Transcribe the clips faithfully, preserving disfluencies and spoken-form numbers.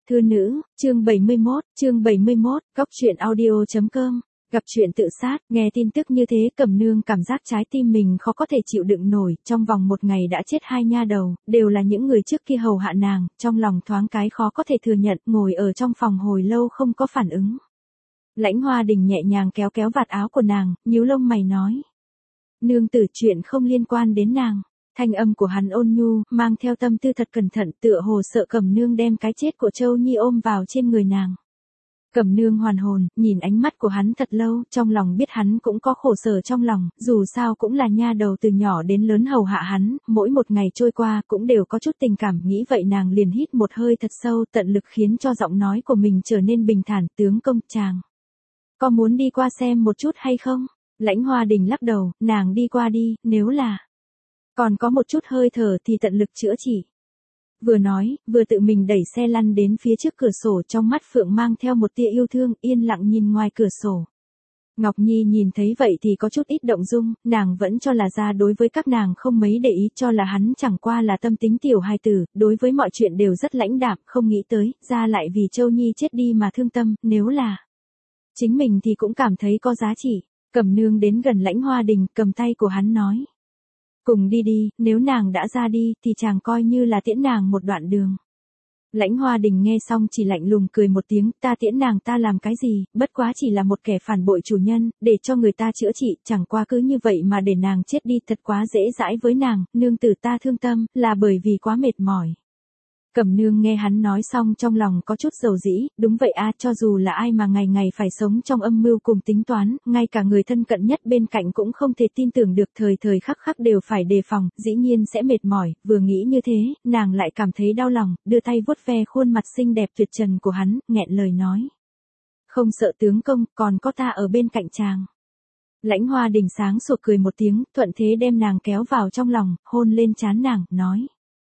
Thư nữ, chương bảy mươi mốt, chương bảy mươi mốt, góc truyện audio chấm com. Gặp chuyện tự sát, nghe tin tức như thế Cẩm Nương cảm giác trái tim mình khó có thể chịu đựng nổi, trong vòng một ngày đã chết hai nha đầu, đều là những người trước kia hầu hạ nàng, trong lòng thoáng cái khó có thể thừa nhận, ngồi ở trong phòng hồi lâu không có phản ứng. Lãnh Hoa Đình nhẹ nhàng kéo kéo vạt áo của nàng, nhíu lông mày nói. Nương tử, chuyện không liên quan đến nàng. Thanh âm của hắn ôn nhu, mang theo tâm tư thật cẩn thận, tựa hồ sợ Cẩm Nương đem cái chết của Châu Nhi ôm vào trên người nàng. Cẩm Nương hoàn hồn, nhìn ánh mắt của hắn thật lâu, trong lòng biết hắn cũng có khổ sở trong lòng, dù sao cũng là nha đầu từ nhỏ đến lớn hầu hạ hắn, mỗi một ngày trôi qua cũng đều có chút tình cảm, nghĩ vậy nàng liền hít một hơi thật sâu, tận lực khiến cho giọng nói của mình trở nên bình thản. Tướng công, chàng có muốn đi qua xem một chút hay không? Lãnh Hoa Đình lắc đầu, nàng đi qua đi, nếu là còn có một chút hơi thở thì tận lực chữa trị. Vừa nói, vừa tự mình đẩy xe lăn đến phía trước cửa sổ, trong mắt Phượng mang theo một tia yêu thương, yên lặng nhìn ngoài cửa sổ. Ngọc Nhi nhìn thấy vậy thì có chút ít động dung, nàng vẫn cho là ra đối với các nàng không mấy để ý, cho là hắn chẳng qua là tâm tính tiểu hài tử, đối với mọi chuyện đều rất lãnh đạm, không nghĩ tới, ra lại vì Châu Nhi chết đi mà thương tâm, nếu là chính mình thì cũng cảm thấy có giá trị. Cẩm Nương đến gần Lãnh Hoa Đình, cầm tay của hắn nói. Cùng đi đi, nếu nàng đã ra đi thì chàng coi như là tiễn nàng một đoạn đường. Lãnh Hoa Đình nghe xong chỉ lạnh lùng cười một tiếng, ta tiễn nàng ta làm cái gì, bất quá chỉ là một kẻ phản bội chủ nhân, để cho người ta chữa trị, chẳng qua cứ như vậy mà để nàng chết đi thật quá dễ dãi với nàng, nương tử ta thương tâm, là bởi vì quá mệt mỏi. Cẩm Nương nghe hắn nói xong trong lòng có chút dầu dĩ, đúng vậy a, cho dù là ai mà ngày ngày phải sống trong âm mưu cùng tính toán, ngay cả người thân cận nhất bên cạnh cũng không thể tin tưởng được, thời thời khắc khắc đều phải đề phòng, dĩ nhiên sẽ mệt mỏi, vừa nghĩ như thế, nàng lại cảm thấy đau lòng, đưa tay vuốt ve khuôn mặt xinh đẹp tuyệt trần của hắn, nghẹn lời nói. Không sợ tướng công, còn có ta ở bên cạnh chàng. Lãnh Hoa Đình sáng sủa cười một tiếng, thuận thế đem nàng kéo vào trong lòng, hôn lên trán nàng, nói.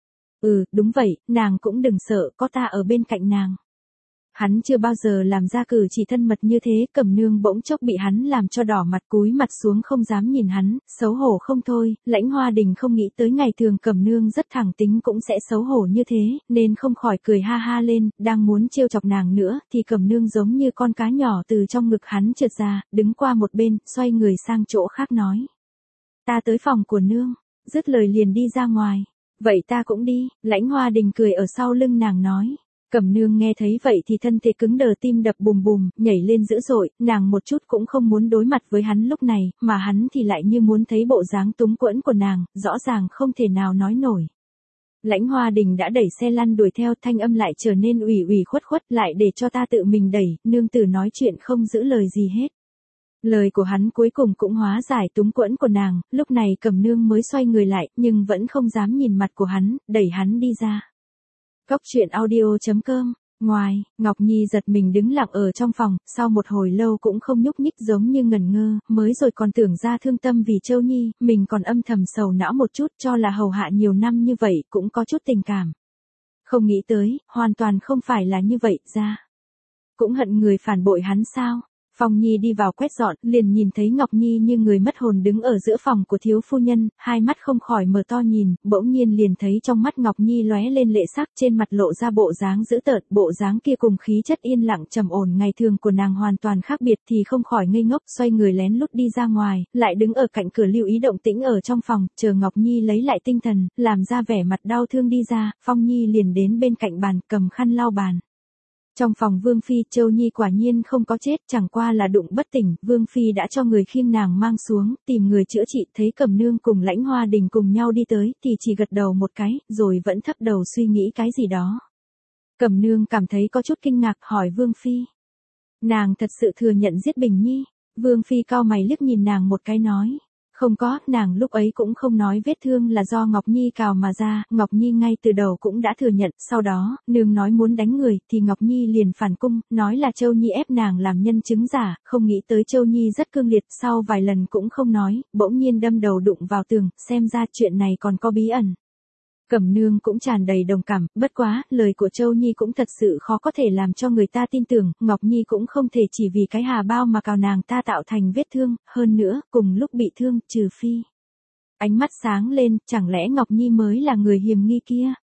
Ừ, đúng vậy, nàng cũng đừng sợ, có ta ở bên cạnh nàng. Hắn chưa bao giờ làm ra cử chỉ thân mật như thế, Cẩm Nương bỗng chốc bị hắn làm cho đỏ mặt, cúi mặt xuống không dám nhìn hắn, xấu hổ không thôi. Lãnh Hoa Đình không nghĩ tới ngày thường Cẩm Nương rất thẳng tính cũng sẽ xấu hổ như thế, nên không khỏi cười ha ha lên, đang muốn trêu chọc nàng nữa, thì Cẩm Nương giống như con cá nhỏ từ trong ngực hắn trượt ra, đứng qua một bên, xoay người sang chỗ khác nói. Ta tới phòng của nương, dứt lời liền đi ra ngoài. Vậy ta cũng đi, Lãnh Hoa Đình cười ở sau lưng nàng nói. Cẩm Nương nghe thấy vậy thì thân thể cứng đờ, tim đập bùm bùm, nhảy lên dữ dội, nàng một chút cũng không muốn đối mặt với hắn lúc này, mà hắn thì lại như muốn thấy bộ dáng túng quẫn của nàng, rõ ràng không thể nào nói nổi. Lãnh Hoa Đình đã đẩy xe lăn đuổi theo, thanh âm lại trở nên ủy ủy khuất khuất, lại để cho ta tự mình đẩy, nương tử nói chuyện không giữ lời gì hết. Lời của hắn cuối cùng cũng hóa giải túng quẫn của nàng, lúc này Cẩm Nương mới xoay người lại, nhưng vẫn không dám nhìn mặt của hắn, đẩy hắn đi ra. Góc truyện audio chấm com. Ngoài, Ngọc Nhi giật mình đứng lặng ở trong phòng, sau một hồi lâu cũng không nhúc nhích, giống như ngẩn ngơ, mới rồi còn tưởng ra thương tâm vì Châu Nhi, mình còn âm thầm sầu não một chút, cho là hầu hạ nhiều năm như vậy cũng có chút tình cảm. Không nghĩ tới, hoàn toàn không phải là như vậy, ra cũng hận người phản bội hắn sao? Phong Nhi đi vào quét dọn, liền nhìn thấy Ngọc Nhi như người mất hồn đứng ở giữa phòng của thiếu phu nhân, hai mắt không khỏi mở to nhìn, bỗng nhiên liền thấy trong mắt Ngọc Nhi lóe lên lệ sắc, trên mặt lộ ra bộ dáng dữ tợn, bộ dáng kia cùng khí chất yên lặng trầm ổn ngày thường của nàng hoàn toàn khác biệt, thì không khỏi ngây ngốc, xoay người lén lút đi ra ngoài, lại đứng ở cạnh cửa lưu ý động tĩnh ở trong phòng, chờ Ngọc Nhi lấy lại tinh thần, làm ra vẻ mặt đau thương đi ra, Phong Nhi liền đến bên cạnh bàn, cầm khăn lau bàn. Trong phòng Vương Phi, Châu Nhi quả nhiên không có chết, chẳng qua là đụng bất tỉnh, Vương Phi đã cho người khiêng nàng mang xuống, tìm người chữa trị, thấy Cẩm Nương cùng Lãnh Hoa Đình cùng nhau đi tới, thì chỉ gật đầu một cái, rồi vẫn thấp đầu suy nghĩ cái gì đó. Cẩm Nương cảm thấy có chút kinh ngạc, hỏi Vương Phi. Nàng thật sự thừa nhận giết Bình Nhi? Vương Phi cau mày liếc nhìn nàng một cái nói. Không có, nàng lúc ấy cũng không nói vết thương là do Ngọc Nhi cào mà ra, Ngọc Nhi ngay từ đầu cũng đã thừa nhận, sau đó, nương nói muốn đánh người, thì Ngọc Nhi liền phản cung, nói là Châu Nhi ép nàng làm nhân chứng giả, không nghĩ tới Châu Nhi rất cương liệt, sau vài lần cũng không nói, bỗng nhiên đâm đầu đụng vào tường, xem ra chuyện này còn có bí ẩn. Cẩm Nương cũng tràn đầy đồng cảm, bất quá, lời của Châu Nhi cũng thật sự khó có thể làm cho người ta tin tưởng, Ngọc Nhi cũng không thể chỉ vì cái hà bao mà cào nàng ta tạo thành vết thương, hơn nữa, cùng lúc bị thương, trừ phi. Ánh mắt sáng lên, chẳng lẽ Ngọc Nhi mới là người hiềm nghi kia?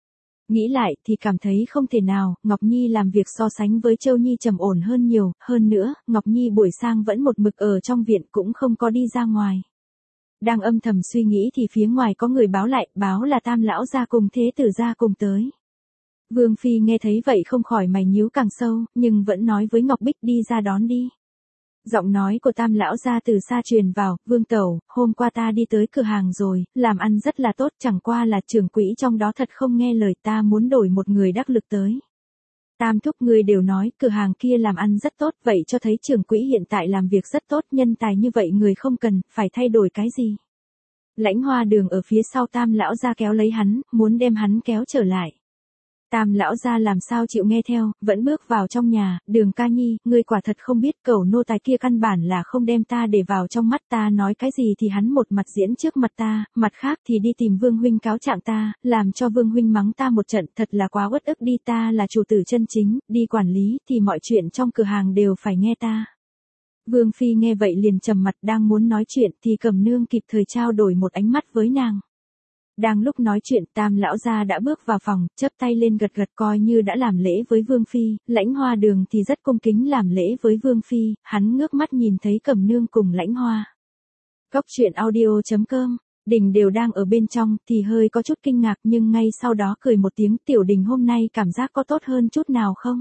Nghĩ lại thì cảm thấy không thể nào, Ngọc Nhi làm việc so sánh với Châu Nhi trầm ổn hơn nhiều, hơn nữa, Ngọc Nhi buổi sang vẫn một mực ở trong viện cũng không có đi ra ngoài. Đang âm thầm suy nghĩ thì phía ngoài có người báo lại, báo là Tam lão gia cùng Thế tử gia cùng tới. Vương Phi nghe thấy vậy không khỏi mày nhíu càng sâu, nhưng vẫn nói với Ngọc Bích đi ra đón đi. Giọng nói của Tam lão gia từ xa truyền vào, Vương tẩu, hôm qua ta đi tới cửa hàng rồi, làm ăn rất là tốt, chẳng qua là trưởng quỹ trong đó thật không nghe lời, ta muốn đổi một người đắc lực tới. Tam thúc người đều nói cửa hàng kia làm ăn rất tốt, vậy cho thấy trưởng quỹ hiện tại làm việc rất tốt, nhân tài như vậy người không cần, phải thay đổi cái gì. Lãnh Hoa Đường ở phía sau Tam lão gia kéo lấy hắn, muốn đem hắn kéo trở lại. Tam lão gia làm sao chịu nghe theo, vẫn bước vào trong nhà, Đường ca nhi, ngươi quả thật không biết cẩu nô tài kia căn bản là không đem ta để vào trong mắt, ta nói cái gì thì hắn một mặt diễn trước mặt ta, mặt khác thì đi tìm Vương huynh cáo trạng ta, làm cho Vương huynh mắng ta một trận, thật là quá uất ức đi, ta là chủ tử chân chính, đi quản lý thì mọi chuyện trong cửa hàng đều phải nghe ta. Vương Phi nghe vậy liền trầm mặt, đang muốn nói chuyện thì Cẩm Nương kịp thời trao đổi một ánh mắt với nàng. Đang lúc nói chuyện, Tam lão gia đã bước vào phòng, chắp tay lên gật gật coi như đã làm lễ với Vương Phi, Lãnh Hoa Đường thì rất cung kính làm lễ với Vương Phi, hắn ngước mắt nhìn thấy Cẩm Nương cùng Lãnh Hoa. Cóc truyện audio chấm com, Đình đều đang ở bên trong thì hơi có chút kinh ngạc nhưng ngay sau đó cười một tiếng, Tiểu Đình hôm nay cảm giác có tốt hơn chút nào không?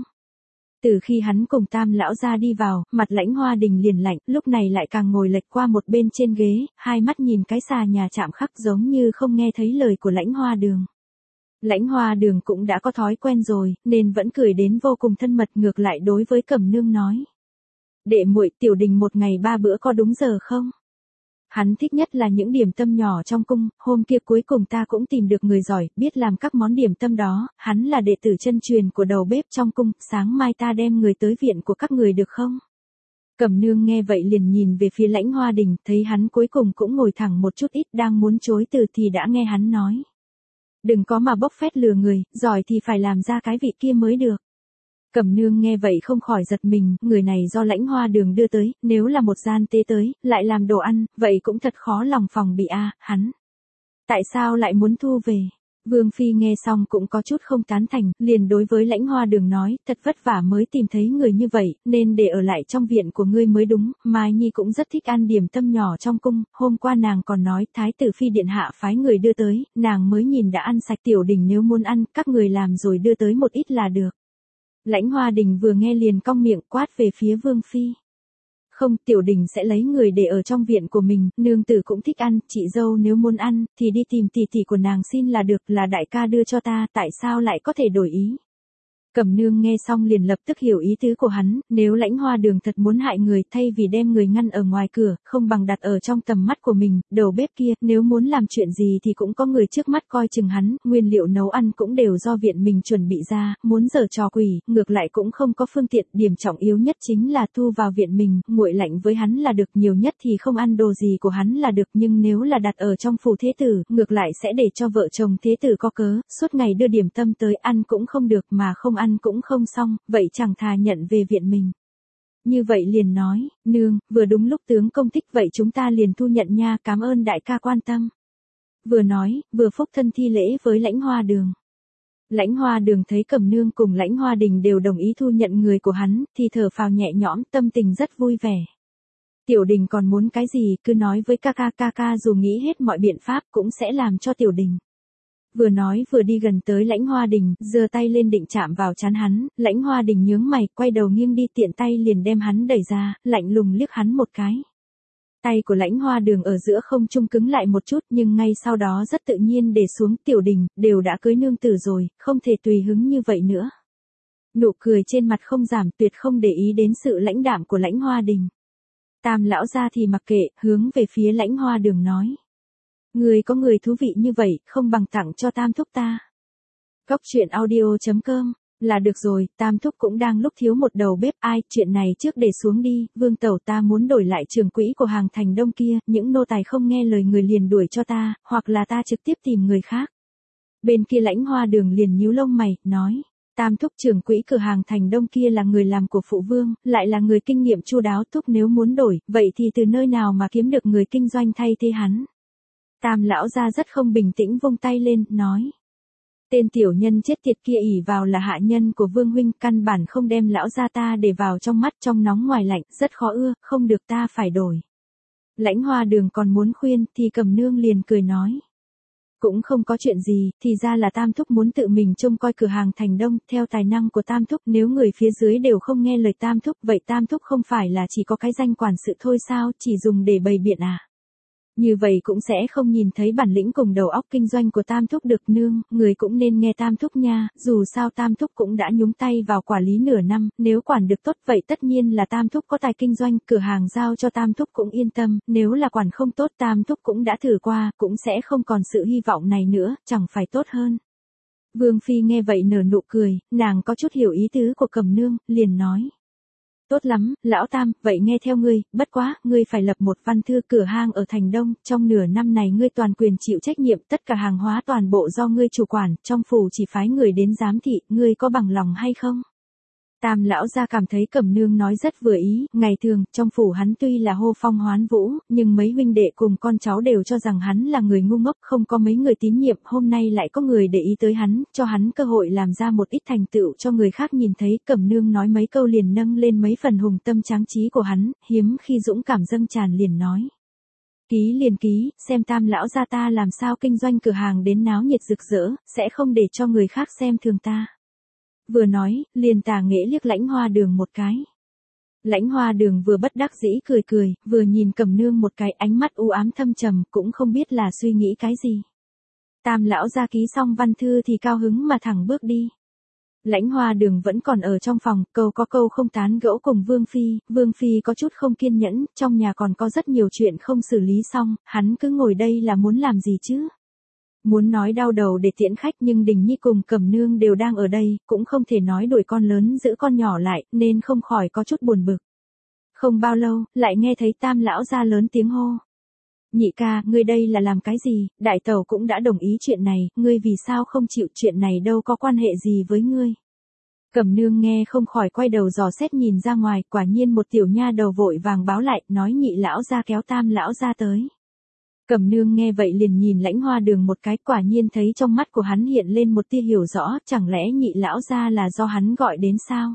Từ khi hắn cùng Tam lão gia đi vào, mặt Lãnh Hoa Đình liền lạnh, lúc này lại càng ngồi lệch qua một bên trên ghế, hai mắt nhìn cái xà nhà chạm khắc giống như không nghe thấy lời của Lãnh Hoa Đường. Lãnh Hoa Đường cũng đã có thói quen rồi, nên vẫn cười đến vô cùng thân mật, ngược lại đối với Cẩm Nương nói. Đệ muội, Tiểu Đình một ngày ba bữa có đúng giờ không? Hắn thích nhất là những điểm tâm nhỏ trong cung, hôm kia cuối cùng ta cũng tìm được người giỏi, biết làm các món điểm tâm đó, hắn là đệ tử chân truyền của đầu bếp trong cung, sáng mai ta đem người tới viện của các người được không? Cẩm Nương nghe vậy liền nhìn về phía Lãnh Hoa Đình, thấy hắn cuối cùng cũng ngồi thẳng một chút ít, đang muốn chối từ thì đã nghe hắn nói. Đừng có mà bốc phét lừa người, giỏi thì phải làm ra cái vị kia mới được. Cẩm Nương nghe vậy không khỏi giật mình, người này do Lãnh Hoa Đường đưa tới, nếu là một gian tế tới, lại làm đồ ăn, vậy cũng thật khó lòng phòng bị a, hắn. Tại sao lại muốn thu về? Vương Phi nghe xong cũng có chút không tán thành, liền đối với Lãnh Hoa Đường nói, thật vất vả mới tìm thấy người như vậy, nên để ở lại trong viện của ngươi mới đúng, Mai Nhi cũng rất thích ăn điểm tâm nhỏ trong cung, hôm qua nàng còn nói Thái tử Phi điện hạ phái người đưa tới, nàng mới nhìn đã ăn sạch. Tiểu Đình nếu muốn ăn, các người làm rồi đưa tới một ít là được. Lãnh Hoa Đình vừa nghe liền cong miệng quát về phía Vương Phi. Không, Tiểu Đình sẽ lấy người để ở trong viện của mình, nương tử cũng thích ăn, chị dâu nếu muốn ăn, thì đi tìm tỷ tỷ của nàng xin là được, là đại ca đưa cho ta, tại sao lại có thể đổi ý. Cẩm Nương nghe xong liền lập tức hiểu ý tứ của hắn, nếu Lãnh Hoa Đường thật muốn hại người, thay vì đem người ngăn ở ngoài cửa, không bằng đặt ở trong tầm mắt của mình, đầu bếp kia, nếu muốn làm chuyện gì thì cũng có người trước mắt coi chừng hắn, nguyên liệu nấu ăn cũng đều do viện mình chuẩn bị ra, muốn giở trò quỷ, ngược lại cũng không có phương tiện, điểm trọng yếu nhất chính là thu vào viện mình, nguội lạnh với hắn là được, nhiều nhất thì không ăn đồ gì của hắn là được, nhưng nếu là đặt ở trong phủ thế tử, ngược lại sẽ để cho vợ chồng thế tử có cớ, suốt ngày đưa điểm tâm tới, ăn cũng không được mà không ăn cũng không xong, vậy chẳng thà nhận về viện mình. Như vậy liền nói, nương, vừa đúng lúc tướng công thích vậy chúng ta liền thu nhận nha, cảm ơn đại ca quan tâm. Vừa nói, vừa phúc thân thi lễ với Lãnh Hoa Đường. Lãnh Hoa Đường thấy Cẩm Nương cùng Lãnh Hoa Đình đều đồng ý thu nhận người của hắn, thì thở phào nhẹ nhõm, tâm tình rất vui vẻ. Tiểu Đình còn muốn cái gì, cứ nói với ca ca, ca ca dù nghĩ hết mọi biện pháp cũng sẽ làm cho Tiểu Đình. Vừa nói vừa đi gần tới Lãnh Hoa Đình, giơ tay lên định chạm vào trán hắn, Lãnh Hoa Đình nhướng mày, quay đầu nghiêng đi, tiện tay liền đem hắn đẩy ra, lạnh lùng liếc hắn một cái. Tay của Lãnh Hoa Đường ở giữa không trung cứng lại một chút, nhưng ngay sau đó rất tự nhiên để xuống. Tiểu Đình, đều đã cưới nương tử rồi, không thể tùy hứng như vậy nữa. Nụ cười trên mặt không giảm, tuyệt không để ý đến sự lãnh đạm của Lãnh Hoa Đình. Tam lão gia thì mặc kệ, hướng về phía Lãnh Hoa Đường nói. Người có người thú vị như vậy, không bằng tặng cho Tam thúc ta. Cóc truyện audio chấm com, là được rồi, Tam thúc cũng đang lúc thiếu một đầu bếp, ai, chuyện này trước để xuống đi, Vương tẩu ta muốn đổi lại trường quỹ của hàng thành đông kia, những nô tài không nghe lời người liền đuổi cho ta, hoặc là ta trực tiếp tìm người khác. Bên kia Lãnh Hoa Đường liền nhíu lông mày, nói, Tam thúc trưởng quỹ cửa hàng thành đông kia là người làm của phụ vương, lại là người kinh nghiệm chu đáo, thúc nếu muốn đổi, vậy thì từ nơi nào mà kiếm được người kinh doanh thay thế hắn. Tam lão gia rất không bình tĩnh vung tay lên, nói. Tên tiểu nhân chết tiệt kia ỷ vào là hạ nhân của Vương huynh, căn bản không đem lão gia ta để vào trong mắt, trong nóng ngoài lạnh, rất khó ưa, không được ta phải đổi. Lãnh Hoa Đường còn muốn khuyên, thì Cẩm Nương liền cười nói. Cũng không có chuyện gì, thì ra là Tam Thúc muốn tự mình trông coi cửa hàng Thành Đông, theo tài năng của Tam Thúc, nếu người phía dưới đều không nghe lời Tam Thúc, vậy Tam Thúc không phải là chỉ có cái danh quản sự thôi sao, chỉ dùng để bày biện à? Như vậy cũng sẽ không nhìn thấy bản lĩnh cùng đầu óc kinh doanh của Tam Thúc được. Nương, người cũng nên nghe Tam Thúc nha, dù sao Tam Thúc cũng đã nhúng tay vào quản lý nửa năm, nếu quản được tốt vậy tất nhiên là Tam Thúc có tài kinh doanh, cửa hàng giao cho Tam Thúc cũng yên tâm, nếu là quản không tốt Tam Thúc cũng đã thử qua, cũng sẽ không còn sự hy vọng này nữa, chẳng phải tốt hơn. Vương Phi nghe vậy nở nụ cười, nàng có chút hiểu ý tứ của Cẩm Nương, liền nói. Tốt lắm, lão Tam, vậy nghe theo ngươi, bất quá, ngươi phải lập một văn thư cửa hàng ở Thành Đông, trong nửa năm này ngươi toàn quyền chịu trách nhiệm, tất cả hàng hóa toàn bộ do ngươi chủ quản, trong phủ chỉ phái người đến giám thị, ngươi có bằng lòng hay không? Tam lão gia cảm thấy Cẩm Nương nói rất vừa ý, ngày thường, trong phủ hắn tuy là hô phong hoán vũ, nhưng mấy huynh đệ cùng con cháu đều cho rằng hắn là người ngu ngốc, không có mấy người tín nhiệm, hôm nay lại có người để ý tới hắn, cho hắn cơ hội làm ra một ít thành tựu cho người khác nhìn thấy. Cẩm Nương nói mấy câu liền nâng lên mấy phần hùng tâm tráng trí của hắn, hiếm khi dũng cảm dâng tràn liền nói. Ký liền ký, xem Tam lão gia ta làm sao kinh doanh cửa hàng đến náo nhiệt rực rỡ, sẽ không để cho người khác xem thường ta. Vừa nói, liền tà nghệ liếc Lãnh Hoa Đường một cái. Lãnh Hoa Đường vừa bất đắc dĩ cười cười, vừa nhìn Cẩm Nương một cái, ánh mắt u ám thâm trầm, cũng không biết là suy nghĩ cái gì. Tam lão gia ký xong văn thư thì cao hứng mà thẳng bước đi. Lãnh Hoa Đường vẫn còn ở trong phòng, câu có câu không tán gẫu cùng Vương Phi, Vương Phi có chút không kiên nhẫn, trong nhà còn có rất nhiều chuyện không xử lý xong, hắn cứ ngồi đây là muốn làm gì chứ? Muốn nói đau đầu để tiễn khách nhưng Đình Nhi cùng Cẩm Nương đều đang ở đây, cũng không thể nói đuổi con lớn giữ con nhỏ lại, nên không khỏi có chút buồn bực. Không bao lâu, lại nghe thấy Tam lão gia lớn tiếng hô. Nhị ca, ngươi đây là làm cái gì, đại tẩu cũng đã đồng ý chuyện này, ngươi vì sao không chịu, chuyện này đâu có quan hệ gì với ngươi. Cẩm Nương nghe không khỏi quay đầu dò xét nhìn ra ngoài, quả nhiên một tiểu nha đầu vội vàng báo lại, nói nhị lão gia kéo Tam lão gia tới. Cẩm Nương nghe vậy liền nhìn Lãnh Hoa Đường một cái, quả nhiên thấy trong mắt của hắn hiện lên một tia hiểu rõ, chẳng lẽ nhị lão gia là do hắn gọi đến sao?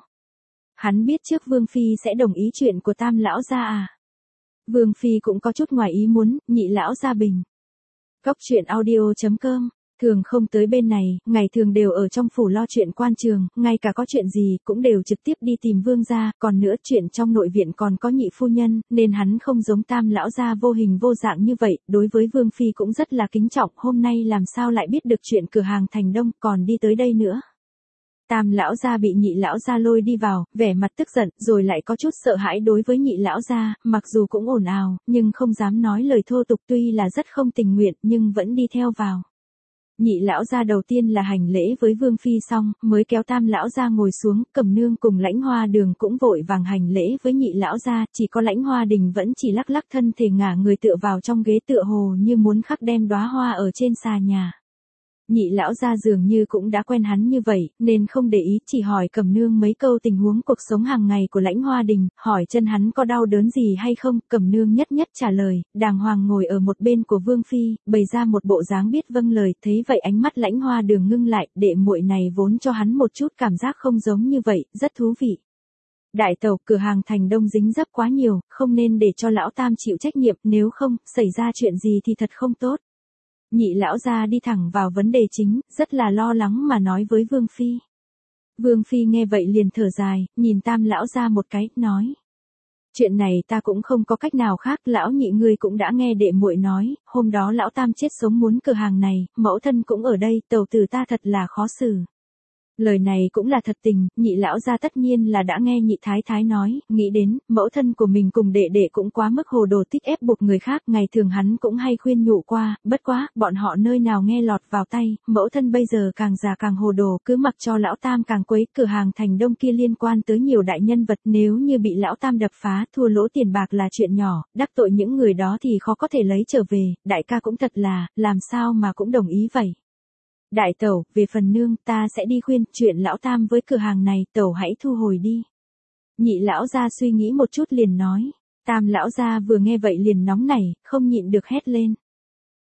Hắn biết trước Vương Phi sẽ đồng ý chuyện của Tam lão gia à? Vương Phi cũng có chút ngoài ý muốn, nhị lão gia bình. Cóc truyện audio chấm com thường không tới bên này, ngày thường đều ở trong phủ lo chuyện quan trường, ngay cả có chuyện gì cũng đều trực tiếp đi tìm Vương gia, còn nữa chuyện trong nội viện còn có nhị phu nhân, nên hắn không giống Tam lão gia vô hình vô dạng như vậy, đối với Vương Phi cũng rất là kính trọng, hôm nay làm sao lại biết được chuyện cửa hàng Thành Đông, còn đi tới đây nữa. Tam lão gia bị nhị lão gia lôi đi vào, vẻ mặt tức giận, rồi lại có chút sợ hãi đối với nhị lão gia, mặc dù cũng ồn ào, nhưng không dám nói lời thô tục, tuy là rất không tình nguyện, nhưng vẫn đi theo vào. Nhị lão gia đầu tiên là hành lễ với Vương Phi xong, mới kéo Tam lão gia ngồi xuống, Cẩm Nương cùng Lãnh Hoa Đường cũng vội vàng hành lễ với nhị lão gia, chỉ có Lãnh Hoa Đình vẫn chỉ lắc lắc thân thể ngả người tựa vào trong ghế tựa hồ như muốn khắc đem đóa hoa ở trên xà nhà. Nhị lão gia dường như cũng đã quen hắn như vậy, nên không để ý, chỉ hỏi Cẩm Nương mấy câu tình huống cuộc sống hàng ngày của Lãnh Hoa Đình, hỏi chân hắn có đau đớn gì hay không, Cẩm Nương nhất nhất trả lời, đàng hoàng ngồi ở một bên của Vương Phi, bày ra một bộ dáng biết vâng lời, thấy vậy ánh mắt Lãnh Hoa Đường ngưng lại, đệ muội này vốn cho hắn một chút cảm giác không giống như vậy, rất thú vị. Đại tẩu, cửa hàng Thành Đông dính dấp quá nhiều, không nên để cho lão Tam chịu trách nhiệm, nếu không, xảy ra chuyện gì thì thật không tốt. Nhị lão gia đi thẳng vào vấn đề chính, rất là lo lắng mà nói với Vương Phi. Vương Phi nghe vậy liền thở dài, nhìn Tam lão gia một cái, nói. Chuyện này ta cũng không có cách nào khác, lão nhị ngươi cũng đã nghe đệ muội nói, hôm đó lão Tam chết sống muốn cửa hàng này, mẫu thân cũng ở đây, tẩu tử ta thật là khó xử. Lời này cũng là thật tình, nhị lão gia tất nhiên là đã nghe nhị thái thái nói, nghĩ đến, mẫu thân của mình cùng đệ đệ cũng quá mức hồ đồ thích ép buộc người khác, ngày thường hắn cũng hay khuyên nhủ qua, bất quá, bọn họ nơi nào nghe lọt vào tay, mẫu thân bây giờ càng già càng hồ đồ, cứ mặc cho lão Tam càng quấy, cửa hàng Thành Đông kia liên quan tới nhiều đại nhân vật, nếu như bị lão Tam đập phá, thua lỗ tiền bạc là chuyện nhỏ, đắc tội những người đó thì khó có thể lấy trở về, đại ca cũng thật là, làm sao mà cũng đồng ý vậy. Đại tẩu, về phần nương, ta sẽ đi khuyên, chuyện lão Tam với cửa hàng này, tẩu hãy thu hồi đi. Nhị lão gia suy nghĩ một chút liền nói, Tam lão gia vừa nghe vậy liền nóng nảy, không nhịn được hét lên.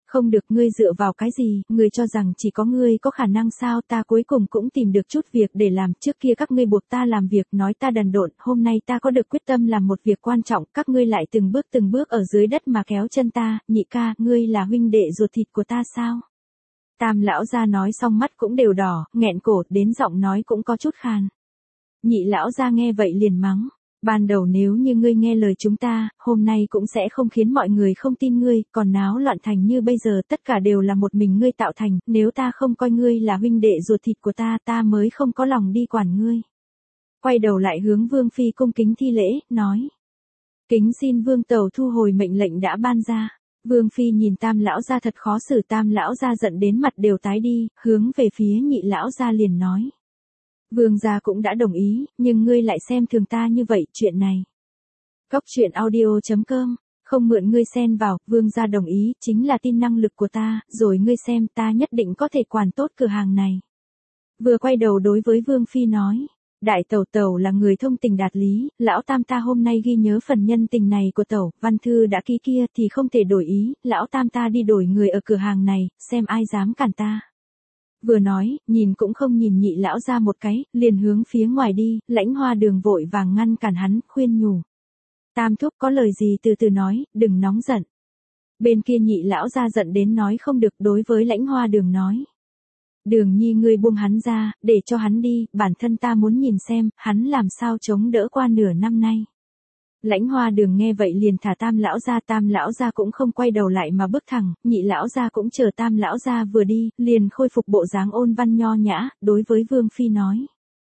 Không được, ngươi dựa vào cái gì, ngươi cho rằng chỉ có ngươi có khả năng sao, ta cuối cùng cũng tìm được chút việc để làm, trước kia các ngươi buộc ta làm việc nói ta đần độn, hôm nay ta có được quyết tâm làm một việc quan trọng, các ngươi lại từng bước từng bước ở dưới đất mà kéo chân ta, nhị ca, ngươi là huynh đệ ruột thịt của ta sao? Tam lão gia nói xong mắt cũng đều đỏ, nghẹn cổ, đến giọng nói cũng có chút khàn. Nhị lão gia nghe vậy liền mắng. Ban đầu nếu như ngươi nghe lời chúng ta, hôm nay cũng sẽ không khiến mọi người không tin ngươi, còn náo loạn thành như bây giờ tất cả đều là một mình ngươi tạo thành, nếu ta không coi ngươi là huynh đệ ruột thịt của ta, ta mới không có lòng đi quản ngươi. Quay đầu lại hướng Vương Phi cung kính thi lễ, nói. Kính xin Vương Tẩu thu hồi mệnh lệnh đã ban ra. Vương Phi nhìn Tam lão gia thật khó xử, Tam lão gia giận đến mặt đều tái đi, hướng về phía Nhị lão gia liền nói. Vương gia cũng đã đồng ý, nhưng ngươi lại xem thường ta như vậy, chuyện này. Cóc truyện audio chấm com, không mượn ngươi xen vào, vương gia đồng ý, chính là tin năng lực của ta, rồi ngươi xem ta nhất định có thể quản tốt cửa hàng này. Vừa quay đầu đối với Vương Phi nói, đại tẩu tẩu là người thông tình đạt lý, lão Tam ta hôm nay ghi nhớ phần nhân tình này của tẩu, văn thư đã ký kia thì không thể đổi ý, lão Tam ta đi đổi người ở cửa hàng này, xem ai dám cản ta. Vừa nói, nhìn cũng không nhìn Nhị lão ra một cái, liền hướng phía ngoài đi, Lãnh Hoa Đường vội vàng ngăn cản hắn, khuyên nhủ. Tam thúc có lời gì từ từ nói, đừng nóng giận. Bên kia Nhị lão ra giận đến nói không được, đối với Lãnh Hoa Đường nói. Đường Nhi ngươi buông hắn ra, để cho hắn đi, bản thân ta muốn nhìn xem, hắn làm sao chống đỡ qua nửa năm nay. Lãnh Hoa Đường nghe vậy liền thả Tam lão gia, Tam lão gia cũng không quay đầu lại mà bước thẳng, Nhị lão gia cũng chờ Tam lão gia vừa đi, liền khôi phục bộ dáng ôn văn nho nhã, đối với Vương Phi nói.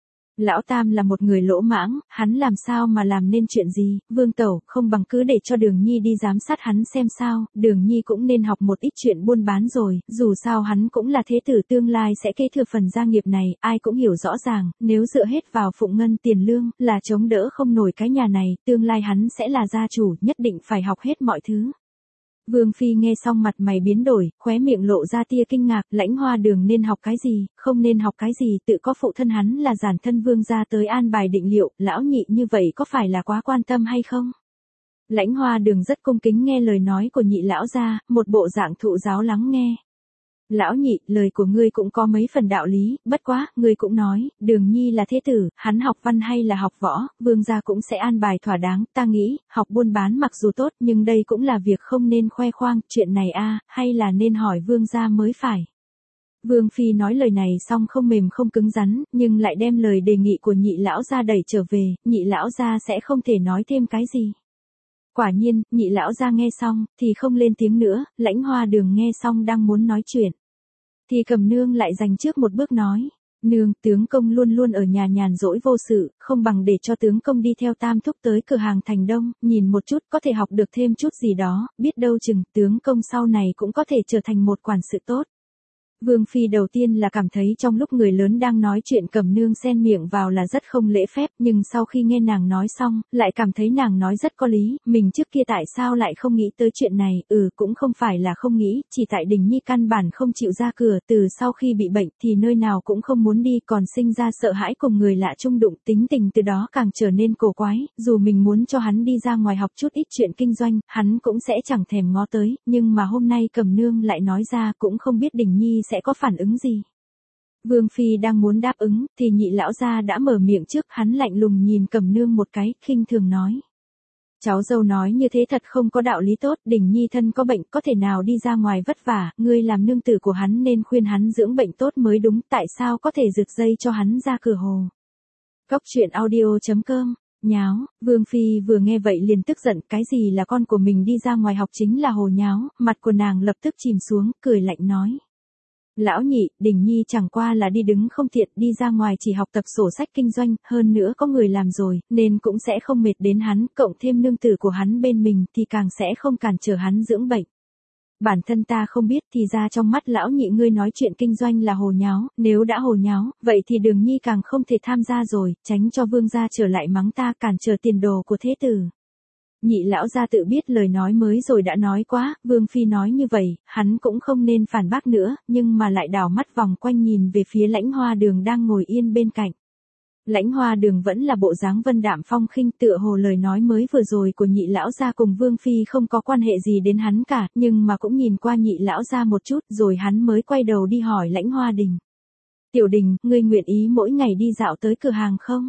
Lão Tam là một người lỗ mãng, hắn làm sao mà làm nên chuyện gì, Vương Tẩu, không bằng cứ để cho Đường Nhi đi giám sát hắn xem sao, Đường Nhi cũng nên học một ít chuyện buôn bán rồi, dù sao hắn cũng là thế tử tương lai sẽ kế thừa phần gia nghiệp này, ai cũng hiểu rõ ràng, nếu dựa hết vào Phụng Ngân tiền lương, là chống đỡ không nổi cái nhà này, tương lai hắn sẽ là gia chủ, nhất định phải học hết mọi thứ. Vương Phi nghe xong mặt mày biến đổi, khóe miệng lộ ra tia kinh ngạc, Lãnh Hoa Đường nên học cái gì, không nên học cái gì, tự có phụ thân hắn là giản thân vương gia tới an bài định liệu, lão nhị như vậy có phải là quá quan tâm hay không? Lãnh Hoa Đường rất cung kính nghe lời nói của Nhị lão gia, một bộ dạng thụ giáo lắng nghe. Lão Nhị, lời của ngươi cũng có mấy phần đạo lý, bất quá, ngươi cũng nói, Đường Nhi là thế tử, hắn học văn hay là học võ, vương gia cũng sẽ an bài thỏa đáng, ta nghĩ, học buôn bán mặc dù tốt, nhưng đây cũng là việc không nên khoe khoang, chuyện này a, hay là nên hỏi vương gia mới phải. Vương Phi nói lời này xong không mềm không cứng rắn, nhưng lại đem lời đề nghị của Nhị lão gia đẩy trở về, Nhị lão gia sẽ không thể nói thêm cái gì. Quả nhiên, Nhị lão gia nghe xong, thì không lên tiếng nữa, Lãnh Hoa Đường nghe xong đang muốn nói chuyện. Thì Cầm Nương lại dành trước một bước nói, nương, tướng công luôn luôn ở nhà nhàn rỗi vô sự, không bằng để cho tướng công đi theo Tam thúc tới cửa hàng Thành Đông, nhìn một chút có thể học được thêm chút gì đó, biết đâu chừng tướng công sau này cũng có thể trở thành một quản sự tốt. Vương Phi đầu tiên là cảm thấy trong lúc người lớn đang nói chuyện Cẩm Nương xen miệng vào là rất không lễ phép, nhưng sau khi nghe nàng nói xong, lại cảm thấy nàng nói rất có lý, mình trước kia tại sao lại không nghĩ tới chuyện này, ừ cũng không phải là không nghĩ, chỉ tại Đình Nhi căn bản không chịu ra cửa, từ sau khi bị bệnh thì nơi nào cũng không muốn đi, còn sinh ra sợ hãi cùng người lạ chung đụng, tính tình từ đó càng trở nên cổ quái, dù mình muốn cho hắn đi ra ngoài học chút ít chuyện kinh doanh, hắn cũng sẽ chẳng thèm ngó tới, nhưng mà hôm nay Cẩm Nương lại nói ra cũng không biết Đình Nhi sẽ có phản ứng gì. Vương Phi đang muốn đáp ứng, thì Nhị lão gia đã mở miệng trước, hắn lạnh lùng nhìn Cẩm Nương một cái, khinh thường nói. Cháu dâu nói như thế thật không có đạo lý tốt, Đình Nhi thân có bệnh, có thể nào đi ra ngoài vất vả, ngươi làm nương tử của hắn nên khuyên hắn dưỡng bệnh tốt mới đúng, tại sao có thể rực dây cho hắn ra cửa hồ. Cóc truyện audio chấm com, nháo, Vương Phi vừa nghe vậy liền tức giận, cái gì là con của mình đi ra ngoài học chính là hồ nháo, mặt của nàng lập tức chìm xuống, cười lạnh nói. Lão Nhị, Đình Nhi chẳng qua là đi đứng không tiện, đi ra ngoài chỉ học tập sổ sách kinh doanh, hơn nữa có người làm rồi, nên cũng sẽ không mệt đến hắn, cộng thêm nương tử của hắn bên mình thì càng sẽ không cản trở hắn dưỡng bệnh. Bản thân ta không biết thì ra trong mắt Lão Nhị ngươi nói chuyện kinh doanh là hồ nháo, nếu đã hồ nháo, vậy thì Đường Nhi càng không thể tham gia rồi, tránh cho vương gia trở lại mắng ta cản trở tiền đồ của thế tử. Nhị lão gia tự biết lời nói mới rồi đã nói quá, Vương Phi nói như vậy, hắn cũng không nên phản bác nữa, nhưng mà lại đảo mắt vòng quanh nhìn về phía Lãnh Hoa Đường đang ngồi yên bên cạnh. Lãnh Hoa Đường vẫn là bộ dáng vân đạm phong khinh, tựa hồ lời nói mới vừa rồi của nhị lão gia cùng Vương Phi không có quan hệ gì đến hắn cả, nhưng mà cũng nhìn qua nhị lão gia một chút rồi hắn mới quay đầu đi hỏi Lãnh Hoa Đình. Tiểu Đình, ngươi nguyện ý mỗi ngày đi dạo tới cửa hàng không?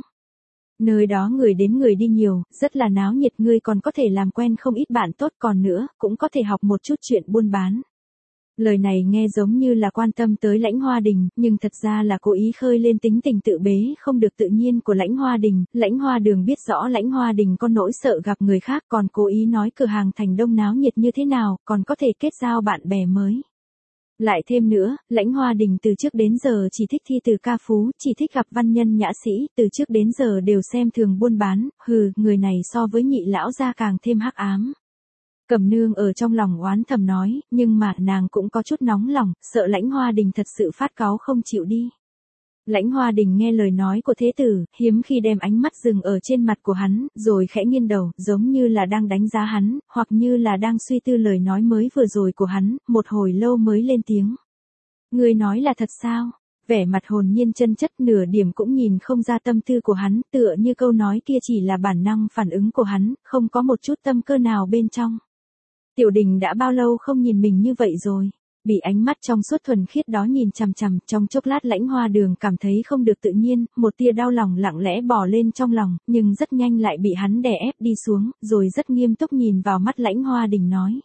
Nơi đó người đến người đi nhiều, rất là náo nhiệt, ngươi còn có thể làm quen không ít bạn tốt, còn nữa, cũng có thể học một chút chuyện buôn bán. Lời này nghe giống như là quan tâm tới Lãnh Hoa Đình, nhưng thật ra là cố ý khơi lên tính tình tự bế không được tự nhiên của Lãnh Hoa Đình. Lãnh Hoa Đường biết rõ Lãnh Hoa Đình có nỗi sợ gặp người khác, còn cố ý nói cửa hàng thành đông náo nhiệt như thế nào, còn có thể kết giao bạn bè mới. Lại thêm nữa, Lãnh Hoa Đình từ trước đến giờ chỉ thích thi từ ca phú, chỉ thích gặp văn nhân nhã sĩ, từ trước đến giờ đều xem thường buôn bán, hừ, người này so với nhị lão gia càng thêm hắc ám. Cẩm Nương ở trong lòng oán thầm nói, nhưng mà nàng cũng có chút nóng lòng, sợ Lãnh Hoa Đình thật sự phát cáu không chịu đi. Lãnh Hoa Đình nghe lời nói của thế tử, hiếm khi đem ánh mắt dừng ở trên mặt của hắn, rồi khẽ nghiêng đầu, giống như là đang đánh giá hắn, hoặc như là đang suy tư lời nói mới vừa rồi của hắn, một hồi lâu mới lên tiếng. Ngươi nói là thật sao? Vẻ mặt hồn nhiên chân chất, nửa điểm cũng nhìn không ra tâm tư của hắn, tựa như câu nói kia chỉ là bản năng phản ứng của hắn, không có một chút tâm cơ nào bên trong. Tiểu Đình đã bao lâu không nhìn mình như vậy rồi? Bị ánh mắt trong suốt thuần khiết đó nhìn chằm chằm, trong chốc lát Lãnh Hoa Đường cảm thấy không được tự nhiên, một tia đau lòng lặng lẽ bò lên trong lòng, nhưng rất nhanh lại bị hắn đè ép đi xuống, rồi rất nghiêm túc nhìn vào mắt Lãnh Hoa Đình nói.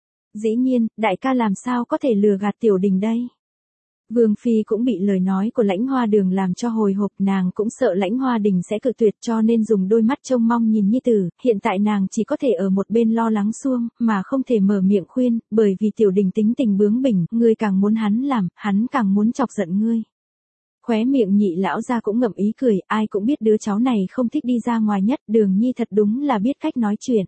Dĩ nhiên, đại ca làm sao có thể lừa gạt Tiểu Đình đây? Vương Phi cũng bị lời nói của Lãnh Hoa Đường làm cho hồi hộp, nàng cũng sợ Lãnh Hoa Đình sẽ cự tuyệt cho nên dùng đôi mắt trông mong nhìn nhi tử, hiện tại nàng chỉ có thể ở một bên lo lắng xuông, mà không thể mở miệng khuyên, bởi vì Tiểu Đình tính tình bướng bỉnh, ngươi càng muốn hắn làm, hắn càng muốn chọc giận ngươi. Khóe miệng nhị lão gia cũng ngậm ý cười, ai cũng biết đứa cháu này không thích đi ra ngoài nhất, Đường Nhi thật đúng là biết cách nói chuyện.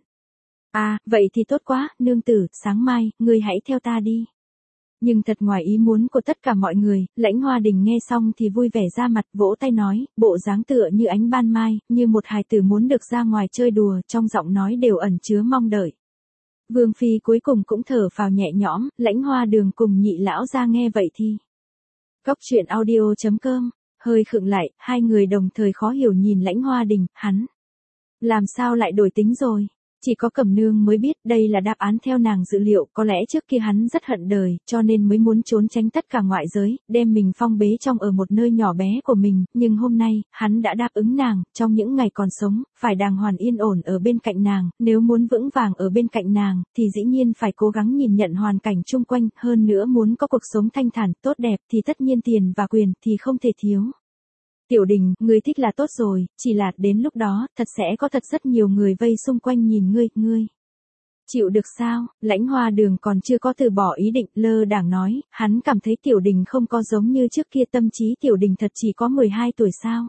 À, vậy thì tốt quá, nương tử, sáng mai, ngươi hãy theo ta đi. Nhưng thật ngoài ý muốn của tất cả mọi người, Lãnh Hoa Đình nghe xong thì vui vẻ ra mặt, vỗ tay nói, bộ dáng tựa như ánh ban mai, như một hài tử muốn được ra ngoài chơi đùa, trong giọng nói đều ẩn chứa mong đợi. Vương Phi cuối cùng cũng thở phào nhẹ nhõm, Lãnh Hoa Đường cùng nhị lão ra nghe vậy thì. Cóc truyện audio chấm com, hơi khựng lại, hai người đồng thời khó hiểu nhìn Lãnh Hoa Đình, hắn. Làm sao lại đổi tính rồi? Chỉ có Cẩm Nương mới biết đây là đáp án theo nàng dự liệu, có lẽ trước kia hắn rất hận đời, cho nên mới muốn trốn tránh tất cả ngoại giới, đem mình phong bế trong ở một nơi nhỏ bé của mình, nhưng hôm nay, hắn đã đáp ứng nàng, trong những ngày còn sống, phải đàng hoàng yên ổn ở bên cạnh nàng, nếu muốn vững vàng ở bên cạnh nàng, thì dĩ nhiên phải cố gắng nhìn nhận hoàn cảnh chung quanh, hơn nữa muốn có cuộc sống thanh thản, tốt đẹp, thì tất nhiên tiền và quyền, thì không thể thiếu. Tiểu Đình, ngươi thích là tốt rồi, chỉ là đến lúc đó, thật sẽ có thật rất nhiều người vây xung quanh nhìn ngươi, ngươi. Chịu được sao? Lãnh Hoa Đường còn chưa có từ bỏ ý định, lơ đảng nói, hắn cảm thấy Tiểu Đình không có giống như trước kia, tâm trí Tiểu Đình thật chỉ có mười hai tuổi sao.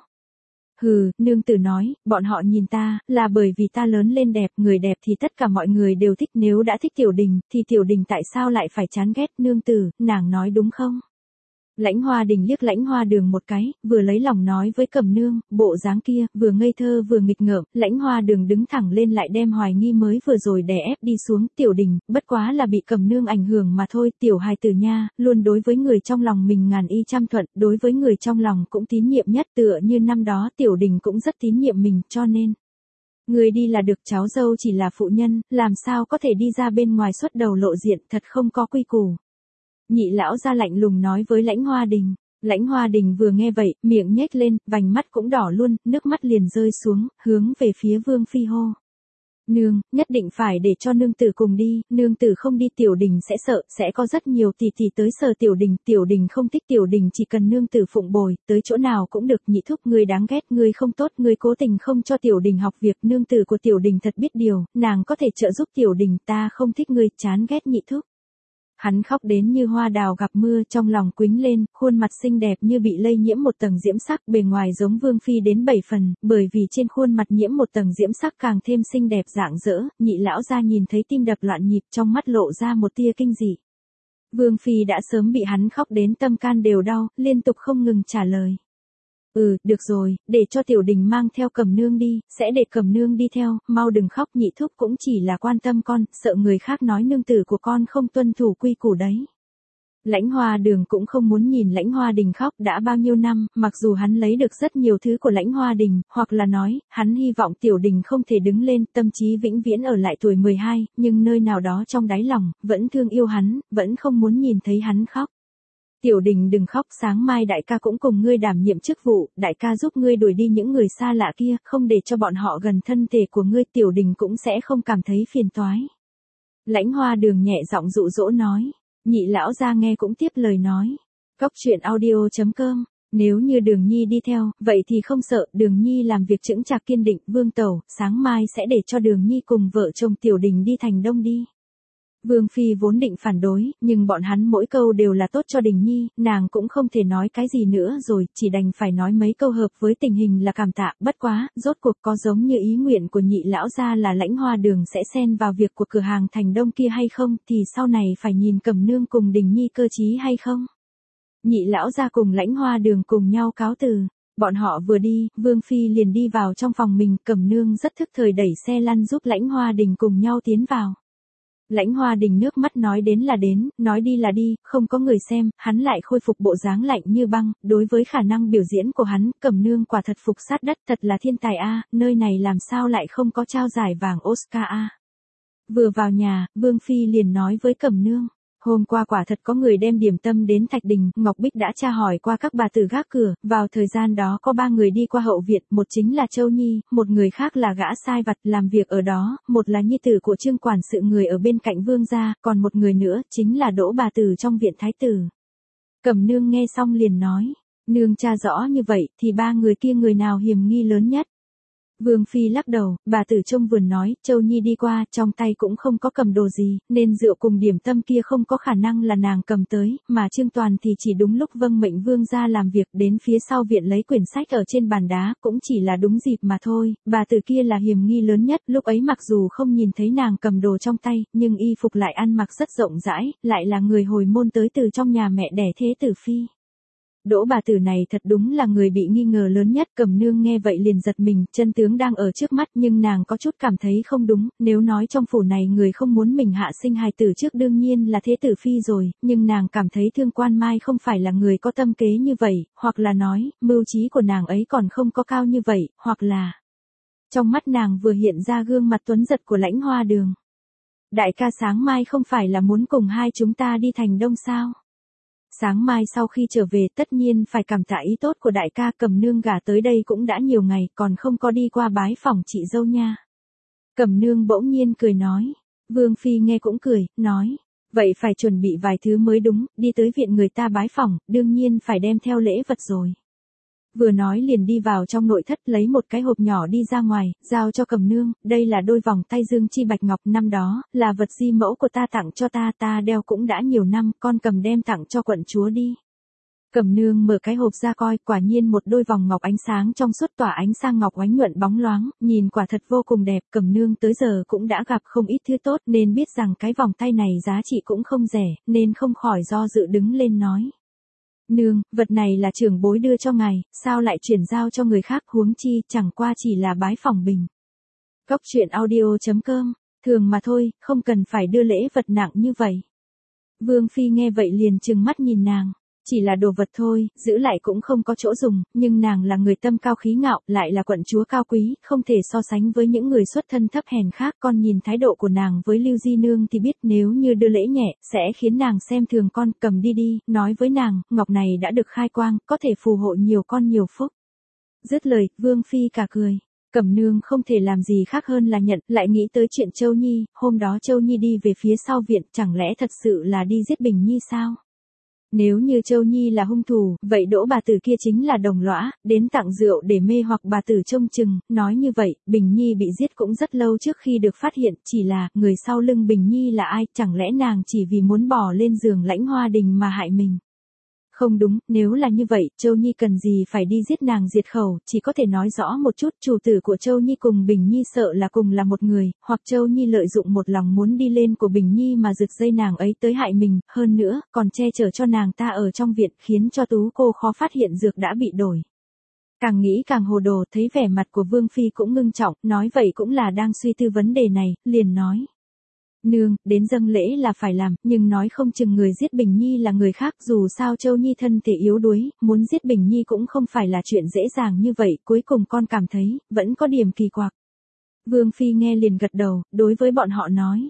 Hừ, nương tử nói, bọn họ nhìn ta, là bởi vì ta lớn lên đẹp, người đẹp thì tất cả mọi người đều thích, nếu đã thích Tiểu Đình, thì Tiểu Đình tại sao lại phải chán ghét, nương tử, nàng nói đúng không? Lãnh Hoa Đình liếc Lãnh Hoa Đường một cái, vừa lấy lòng nói với Cẩm Nương, bộ dáng kia, vừa ngây thơ vừa nghịch ngợm, Lãnh Hoa Đường đứng thẳng lên lại đem hoài nghi mới vừa rồi đè ép đi xuống, Tiểu Đình, bất quá là bị Cẩm Nương ảnh hưởng mà thôi, tiểu hài tử nha, luôn đối với người trong lòng mình ngàn y trăm thuận, đối với người trong lòng cũng tín nhiệm nhất, tựa như năm đó Tiểu Đình cũng rất tín nhiệm mình, cho nên. Người đi là được, cháu dâu chỉ là phụ nhân, làm sao có thể đi ra bên ngoài xuất đầu lộ diện, thật không có quy củ. Nhị lão ra lạnh lùng nói với Lãnh Hoa Đình. Lãnh Hoa Đình vừa nghe vậy, miệng nhếch lên, vành mắt cũng đỏ luôn, nước mắt liền rơi xuống, hướng về phía Vương Phi hô. Nương, nhất định phải để cho nương tử cùng đi, nương tử không đi Tiểu Đình sẽ sợ, sẽ có rất nhiều tỷ tỷ tới sờ Tiểu Đình, Tiểu Đình không thích Tiểu Đình chỉ cần nương tử phụng bồi, tới chỗ nào cũng được, nhị thúc ngươi đáng ghét, ngươi không tốt, ngươi cố tình không cho Tiểu Đình học việc, nương tử của Tiểu Đình thật biết điều, nàng có thể trợ giúp Tiểu Đình, ta không thích ngươi, chán ghét nhị thúc. Hắn khóc đến như hoa đào gặp mưa, trong lòng quýnh lên, khuôn mặt xinh đẹp như bị lây nhiễm một tầng diễm sắc, bề ngoài giống Vương Phi đến bảy phần, bởi vì trên khuôn mặt nhiễm một tầng diễm sắc càng thêm xinh đẹp rạng rỡ, nhị lão ra nhìn thấy tim đập loạn nhịp, trong mắt lộ ra một tia kinh dị. Vương Phi đã sớm bị hắn khóc đến tâm can đều đau, liên tục không ngừng trả lời. Ừ, được rồi, để cho Tiểu Đình mang theo Cẩm Nương đi, sẽ để Cẩm Nương đi theo, mau đừng khóc, nhị thúc cũng chỉ là quan tâm con, sợ người khác nói nương tử của con không tuân thủ quy củ đấy. Lãnh Hoa Đường cũng không muốn nhìn Lãnh Hoa Đình khóc, đã bao nhiêu năm, mặc dù hắn lấy được rất nhiều thứ của Lãnh Hoa Đình, hoặc là nói, hắn hy vọng Tiểu Đình không thể đứng lên, tâm trí vĩnh viễn ở lại tuổi mười hai, nhưng nơi nào đó trong đáy lòng, vẫn thương yêu hắn, vẫn không muốn nhìn thấy hắn khóc. Tiểu Đình đừng khóc, sáng mai đại ca cũng cùng ngươi đảm nhiệm chức vụ, đại ca giúp ngươi đuổi đi những người xa lạ kia, không để cho bọn họ gần thân thể của ngươi, Tiểu Đình cũng sẽ không cảm thấy phiền toái. Lãnh Hoa Đường nhẹ giọng dụ dỗ nói. Nhị lão gia nghe cũng tiếp lời nói. Cóc truyện audio chấm com. Nếu như Đường Nhi đi theo, vậy thì không sợ, Đường Nhi làm việc chững chạc kiên định, Vương Tẩu, sáng mai sẽ để cho Đường Nhi cùng vợ chồng Tiểu Đình đi thành Đông đi. Vương Phi vốn định phản đối, nhưng bọn hắn mỗi câu đều là tốt cho Đình Nhi, nàng cũng không thể nói cái gì nữa rồi, chỉ đành phải nói mấy câu hợp với tình hình là cảm tạ, bất quá, rốt cuộc có giống như ý nguyện của nhị lão gia là Lãnh Hoa Đường sẽ xen vào việc của cửa hàng thành Đông kia hay không, thì sau này phải nhìn Cẩm Nương cùng Đình Nhi cơ chí hay không. Nhị lão gia cùng Lãnh Hoa Đường cùng nhau cáo từ. Bọn họ vừa đi, Vương Phi liền đi vào trong phòng mình, Cẩm Nương rất thức thời đẩy xe lăn giúp Lãnh Hoa Đình cùng nhau tiến vào. Lãnh Hoa Đình nước mắt nói đến là đến, nói đi là đi, không có người xem, hắn lại khôi phục bộ dáng lạnh như băng, đối với khả năng biểu diễn của hắn, Cẩm Nương quả thật phục sát đất, thật là thiên tài a, nơi này làm sao lại không có trao giải vàng Oscar a. Vừa vào nhà, Vương Phi liền nói với Cẩm Nương. Hôm qua quả thật có người đem điểm tâm đến Thạch Đình, Ngọc Bích đã tra hỏi qua các bà tử gác cửa, vào thời gian đó có ba người đi qua hậu viện, một chính là Châu Nhi, một người khác là gã sai vặt làm việc ở đó, một là nhi tử của Trương quản sự người ở bên cạnh Vương gia, còn một người nữa chính là Đỗ bà tử trong viện thái tử. Cẩm Nương nghe xong liền nói, nương tra rõ như vậy, thì ba người kia người nào hiểm nghi lớn nhất? Vương Phi lắc đầu, bà tử trông vườn nói, Châu Nhi đi qua, trong tay cũng không có cầm đồ gì, nên rượu cùng điểm tâm kia không có khả năng là nàng cầm tới, mà Trương Toàn thì chỉ đúng lúc vâng mệnh Vương ra làm việc đến phía sau viện lấy quyển sách ở trên bàn đá, cũng chỉ là đúng dịp mà thôi, bà tử kia là hiểm nghi lớn nhất, lúc ấy mặc dù không nhìn thấy nàng cầm đồ trong tay, nhưng y phục lại ăn mặc rất rộng rãi, lại là người hồi môn tới từ trong nhà mẹ đẻ Thế Tử Phi. Đỗ bà tử này thật đúng là người bị nghi ngờ lớn nhất, Cẩm Nương nghe vậy liền giật mình, chân tướng đang ở trước mắt nhưng nàng có chút cảm thấy không đúng, nếu nói trong phủ này người không muốn mình hạ sinh hài tử trước đương nhiên là Thế Tử Phi rồi, nhưng nàng cảm thấy Thương Quan Mai không phải là người có tâm kế như vậy, hoặc là nói, mưu trí của nàng ấy còn không có cao như vậy, hoặc là... Trong mắt nàng vừa hiện ra gương mặt tuấn giật của Lãnh Hoa Đường. Đại ca sáng mai không phải là muốn cùng hai chúng ta đi thành Đông sao? Sáng mai sau khi trở về tất nhiên phải cảm tạ ý tốt của đại ca, Cẩm Nương gả tới đây cũng đã nhiều ngày, còn không có đi qua bái phỏng chị dâu nha. Cẩm Nương bỗng nhiên cười nói. Vương Phi nghe cũng cười, nói. Vậy phải chuẩn bị vài thứ mới đúng, đi tới viện người ta bái phỏng, đương nhiên phải đem theo lễ vật rồi. Vừa nói liền đi vào trong nội thất lấy một cái hộp nhỏ đi ra ngoài, giao cho Cẩm Nương, đây là đôi vòng tay dương chi bạch ngọc năm đó, là vật di mẫu của ta tặng cho ta, ta đeo cũng đã nhiều năm, con cầm đem tặng cho quận chúa đi. Cẩm Nương mở cái hộp ra coi, quả nhiên một đôi vòng ngọc ánh sáng trong suốt tỏa ánh sang ngọc oánh nhuận bóng loáng, nhìn quả thật vô cùng đẹp, Cẩm Nương tới giờ cũng đã gặp không ít thứ tốt nên biết rằng cái vòng tay này giá trị cũng không rẻ, nên không khỏi do dự đứng lên nói. Nương, vật này là trưởng bối đưa cho ngài, sao lại chuyển giao cho người khác, huống chi, chẳng qua chỉ là bái phỏng bình. Cóc truyện audio chấm com, thường mà thôi, không cần phải đưa lễ vật nặng như vậy. Vương Phi nghe vậy liền trừng mắt nhìn nàng, chỉ là đồ vật thôi, giữ lại cũng không có chỗ dùng, nhưng nàng là người tâm cao khí ngạo, lại là quận chúa cao quý, không thể so sánh với những người xuất thân thấp hèn khác, con nhìn thái độ của nàng với Lưu Di Nương thì biết nếu như đưa lễ nhẹ, sẽ khiến nàng xem thường con, cầm đi đi, nói với nàng, ngọc này đã được khai quang, có thể phù hộ nhiều con nhiều phúc. Dứt lời, Vương Phi cả cười. Cẩm Nương không thể làm gì khác hơn là nhận, lại nghĩ tới chuyện Châu Nhi, hôm đó Châu Nhi đi về phía sau viện, chẳng lẽ thật sự là đi giết Bình Nhi sao? Nếu như Châu Nhi là hung thủ, vậy Đỗ bà tử kia chính là đồng lõa, đến tặng rượu để mê hoặc bà tử trông chừng, nói như vậy, Bình Nhi bị giết cũng rất lâu trước khi được phát hiện, chỉ là, người sau lưng Bình Nhi là ai, chẳng lẽ nàng chỉ vì muốn bỏ lên giường Lãnh Hoa Đình mà hại mình. Không đúng, nếu là như vậy, Châu Nhi cần gì phải đi giết nàng diệt khẩu, chỉ có thể nói rõ một chút, chủ tử của Châu Nhi cùng Bình Nhi sợ là cùng là một người, hoặc Châu Nhi lợi dụng một lòng muốn đi lên của Bình Nhi mà giật dây nàng ấy tới hại mình, hơn nữa, còn che chở cho nàng ta ở trong viện, khiến cho tú cô khó phát hiện dược đã bị đổi. Càng nghĩ càng hồ đồ, thấy vẻ mặt của Vương Phi cũng ngưng trọng, nói vậy cũng là đang suy tư vấn đề này, liền nói. Nương, đến dâng lễ là phải làm, nhưng nói không chừng người giết Bình Nhi là người khác, dù sao Châu Nhi thân thể yếu đuối, muốn giết Bình Nhi cũng không phải là chuyện dễ dàng như vậy, cuối cùng con cảm thấy, vẫn có điểm kỳ quặc. Vương Phi nghe liền gật đầu, đối với bọn họ nói.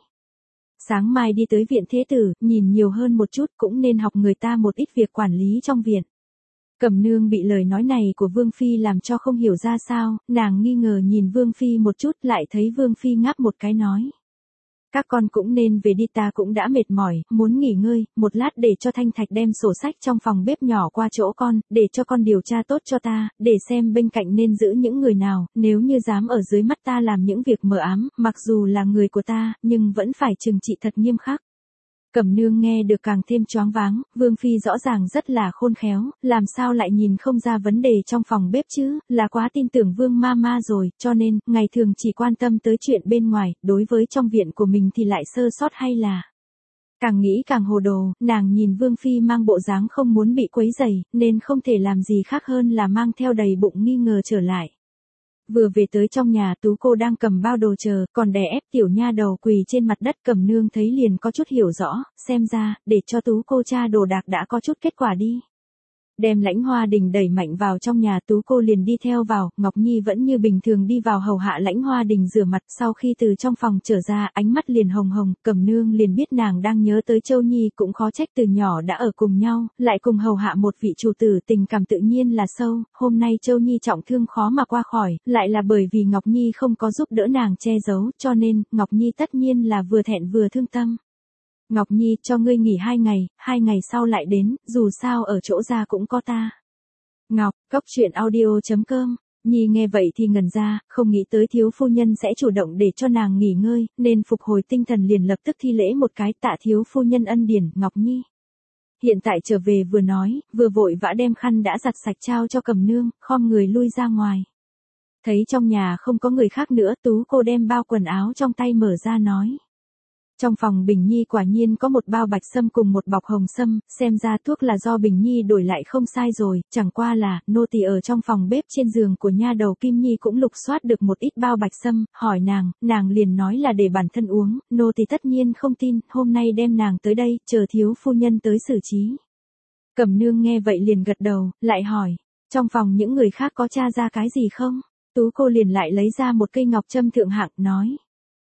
Sáng mai đi tới viện thế tử, nhìn nhiều hơn một chút cũng nên học người ta một ít việc quản lý trong viện. Cẩm Nương bị lời nói này của Vương Phi làm cho không hiểu ra sao, nàng nghi ngờ nhìn Vương Phi một chút lại thấy Vương Phi ngáp một cái nói. Các con cũng nên về đi, ta cũng đã mệt mỏi, muốn nghỉ ngơi, một lát để cho Thanh Thạch đem sổ sách trong phòng bếp nhỏ qua chỗ con, để cho con điều tra tốt cho ta, để xem bên cạnh nên giữ những người nào, nếu như dám ở dưới mắt ta làm những việc mờ ám, mặc dù là người của ta, nhưng vẫn phải trừng trị thật nghiêm khắc. Cẩm Nương nghe được càng thêm choáng váng, Vương Phi rõ ràng rất là khôn khéo, làm sao lại nhìn không ra vấn đề trong phòng bếp chứ, là quá tin tưởng Vương Mama rồi, cho nên, ngày thường chỉ quan tâm tới chuyện bên ngoài, đối với trong viện của mình thì lại sơ sót hay là. Càng nghĩ càng hồ đồ, nàng nhìn Vương Phi mang bộ dáng không muốn bị quấy rầy, nên không thể làm gì khác hơn là mang theo đầy bụng nghi ngờ trở lại. Vừa về tới trong nhà, Tú cô đang cầm bao đồ chờ, còn đè ép tiểu nha đầu quỳ trên mặt đất. Cẩm Nương thấy liền có chút hiểu rõ, xem ra, để cho Tú cô tra đồ đạc đã có chút kết quả đi. Đem Lãnh Hoa Đình đẩy mạnh vào trong nhà, Tú cô liền đi theo vào, Ngọc Nhi vẫn như bình thường đi vào hầu hạ Lãnh Hoa Đình rửa mặt, sau khi từ trong phòng trở ra, ánh mắt liền hồng hồng, Cẩm Nương liền biết nàng đang nhớ tới Châu Nhi, cũng khó trách từ nhỏ đã ở cùng nhau, lại cùng hầu hạ một vị chủ tử, tình cảm tự nhiên là sâu, hôm nay Châu Nhi trọng thương khó mà qua khỏi, lại là bởi vì Ngọc Nhi không có giúp đỡ nàng che giấu, cho nên, Ngọc Nhi tất nhiên là vừa thẹn vừa thương tâm. Ngọc Nhi, cho ngươi nghỉ hai ngày, hai ngày sau lại đến, dù sao ở chỗ ra cũng có ta. Ngọc, Cốc Truyện Audio chấm com. Nhi nghe vậy thì ngẩn ra, không nghĩ tới thiếu phu nhân sẽ chủ động để cho nàng nghỉ ngơi, nên phục hồi tinh thần liền lập tức thi lễ một cái, tạ thiếu phu nhân ân điển. Ngọc Nhi hiện tại trở về vừa nói, vừa vội vã đem khăn đã giặt sạch trao cho Cẩm Nương, khom người lui ra ngoài. Thấy trong nhà không có người khác nữa, Tú cô đem bao quần áo trong tay mở ra nói. Trong phòng Bình Nhi quả nhiên có một bao bạch sâm cùng một bọc hồng sâm, xem ra thuốc là do Bình Nhi đổi lại không sai rồi, chẳng qua là, nô tỳ ở trong phòng bếp trên giường của nha đầu Kim Nhi cũng lục soát được một ít bao bạch sâm, hỏi nàng, nàng liền nói là để bản thân uống, nô tỳ tất nhiên không tin, hôm nay đem nàng tới đây, chờ thiếu phu nhân tới xử trí. Cẩm Nương nghe vậy liền gật đầu, lại hỏi, trong phòng những người khác có tra ra cái gì không? Tú cô liền lại lấy ra một cây ngọc châm thượng hạng, nói.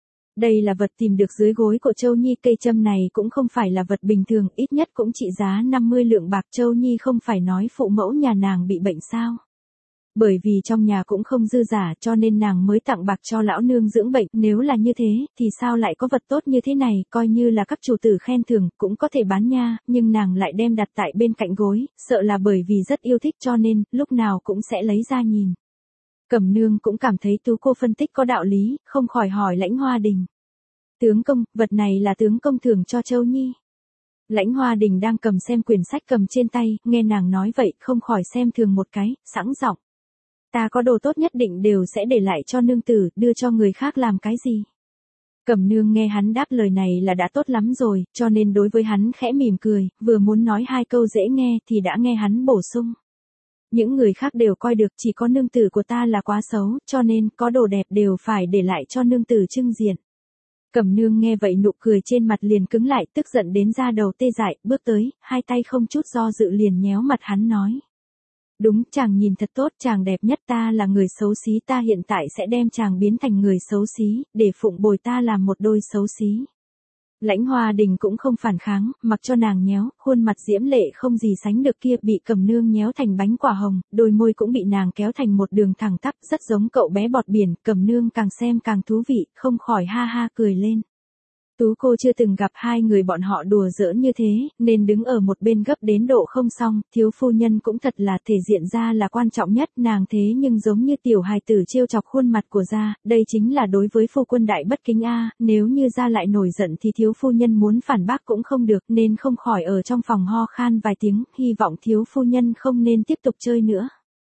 Đây là vật tìm được dưới gối của Châu Nhi, cây châm này cũng không phải là vật bình thường, ít nhất cũng trị giá năm mươi lượng bạc. Châu Nhi không phải nói phụ mẫu nhà nàng bị bệnh sao? Bởi vì trong nhà cũng không dư giả cho nên nàng mới tặng bạc cho lão nương dưỡng bệnh, nếu là như thế, thì sao lại có vật tốt như thế này, coi như là các chủ tử khen thưởng, cũng có thể bán nha, nhưng nàng lại đem đặt tại bên cạnh gối, sợ là bởi vì rất yêu thích cho nên, lúc nào cũng sẽ lấy ra nhìn. Cẩm Nương cũng cảm thấy Tú cô phân tích có đạo lý, không khỏi hỏi Lãnh Hoa Đình. Tướng công, vật này là tướng công thưởng cho Châu Nhi. Lãnh Hoa Đình đang cầm xem quyển sách cầm trên tay, nghe nàng nói vậy, không khỏi xem thường một cái, sẵn giọng. Ta có đồ tốt nhất định đều sẽ để lại cho nương tử, đưa cho người khác làm cái gì. Cẩm Nương nghe hắn đáp lời này là đã tốt lắm rồi, cho nên đối với hắn khẽ mỉm cười, vừa muốn nói hai câu dễ nghe thì đã nghe hắn bổ sung. Những người khác đều coi được, chỉ có nương tử của ta là quá xấu, cho nên có đồ đẹp đều phải để lại cho nương tử trưng diện. Cẩm Nương nghe vậy nụ cười trên mặt liền cứng lại, tức giận đến da đầu tê dại, bước tới, hai tay không chút do dự liền nhéo mặt hắn nói. Đúng, chàng nhìn thật tốt, chàng đẹp nhất, ta là người xấu xí, ta hiện tại sẽ đem chàng biến thành người xấu xí, để phụng bồi ta làm một đôi xấu xí. Lãnh Hoa Đình cũng không phản kháng, mặc cho nàng nhéo, khuôn mặt diễm lệ không gì sánh được kia bị Cẩm Nương nhéo thành bánh quả hồng, đôi môi cũng bị nàng kéo thành một đường thẳng tắp, rất giống cậu bé bọt biển. Cẩm Nương càng xem càng thú vị, không khỏi ha ha cười lên. Tú cô chưa từng gặp hai người bọn họ đùa giỡn như thế, nên đứng ở một bên gấp đến độ không xong, thiếu phu nhân cũng thật là thể diện ra là quan trọng nhất, nàng thế nhưng giống như tiểu hài tử trêu chọc khuôn mặt của gia, đây chính là đối với phu quân đại bất kính a, nếu như gia lại nổi giận thì thiếu phu nhân muốn phản bác cũng không được, nên không khỏi ở trong phòng ho khan vài tiếng, hy vọng thiếu phu nhân không nên tiếp tục chơi nữa.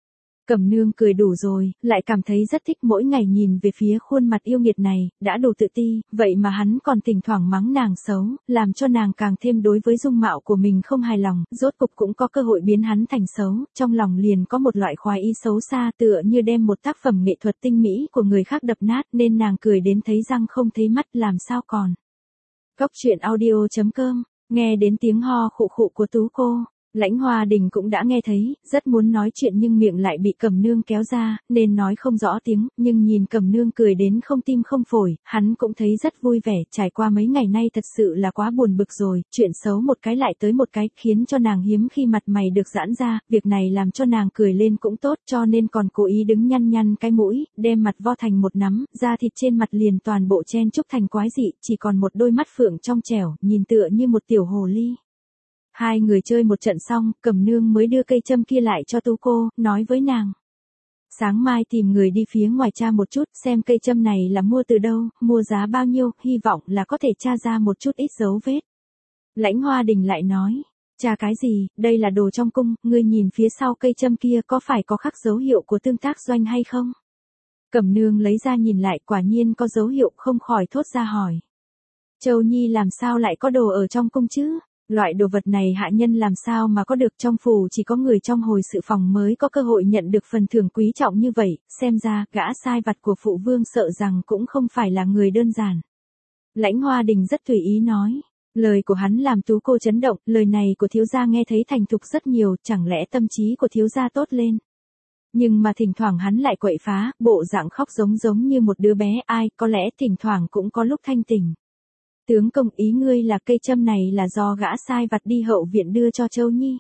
Cẩm Nương cười đủ rồi, lại cảm thấy rất thích mỗi ngày nhìn về phía khuôn mặt yêu nghiệt này, đã đủ tự ti, vậy mà hắn còn thỉnh thoảng mắng nàng xấu, làm cho nàng càng thêm đối với dung mạo của mình không hài lòng, rốt cục cũng có cơ hội biến hắn thành xấu, trong lòng liền có một loại khoái ý xấu xa tựa như đem một tác phẩm nghệ thuật tinh mỹ của người khác đập nát nên nàng cười đến thấy răng không thấy mắt làm sao còn. Cóc truyện audio chấm com, nghe đến tiếng ho khụ khụ của Tú cô, Lãnh Hoa Đình cũng đã nghe thấy, rất muốn nói chuyện nhưng miệng lại bị Cẩm Nương kéo ra, nên nói không rõ tiếng, nhưng nhìn Cẩm Nương cười đến không tim không phổi, hắn cũng thấy rất vui vẻ, trải qua mấy ngày nay thật sự là quá buồn bực rồi, chuyện xấu một cái lại tới một cái, khiến cho nàng hiếm khi mặt mày được giãn ra, việc này làm cho nàng cười lên cũng tốt, cho nên còn cố ý đứng nhăn nhăn cái mũi, đem mặt vo thành một nắm, da thịt trên mặt liền toàn bộ chen chúc thành quái dị, chỉ còn một đôi mắt phượng trong trẻo, nhìn tựa như một tiểu hồ ly. Hai người chơi một trận xong, Cẩm Nương mới đưa cây châm kia lại cho Tú cô, nói với nàng. Sáng mai tìm người đi phía ngoài tra một chút, xem cây châm này là mua từ đâu, mua giá bao nhiêu, hy vọng là có thể tra ra một chút ít dấu vết. Lãnh Hoa Đình lại nói, tra cái gì, đây là đồ trong cung, ngươi nhìn phía sau cây châm kia có phải có khắc dấu hiệu của tương tác doanh hay không? Cẩm Nương lấy ra nhìn lại, quả nhiên có dấu hiệu, không khỏi thốt ra hỏi. Châu Nhi làm sao lại có đồ ở trong cung chứ? Loại đồ vật này hạ nhân làm sao mà có được, trong phủ chỉ có người trong hồi sự phòng mới có cơ hội nhận được phần thưởng quý trọng như vậy, xem ra gã sai vặt của phụ vương sợ rằng cũng không phải là người đơn giản. Lãnh Hoa Đình rất tùy ý nói, lời của hắn làm Tú cô chấn động, lời này của thiếu gia nghe thấy thành thục rất nhiều, chẳng lẽ tâm trí của thiếu gia tốt lên. Nhưng mà thỉnh thoảng hắn lại quậy phá, bộ dạng khóc giống giống như một đứa bé, ai, có lẽ thỉnh thoảng cũng có lúc thanh tỉnh. Tướng công, ý ngươi là cây châm này là do gã sai vặt đi hậu viện đưa cho Châu Nhi.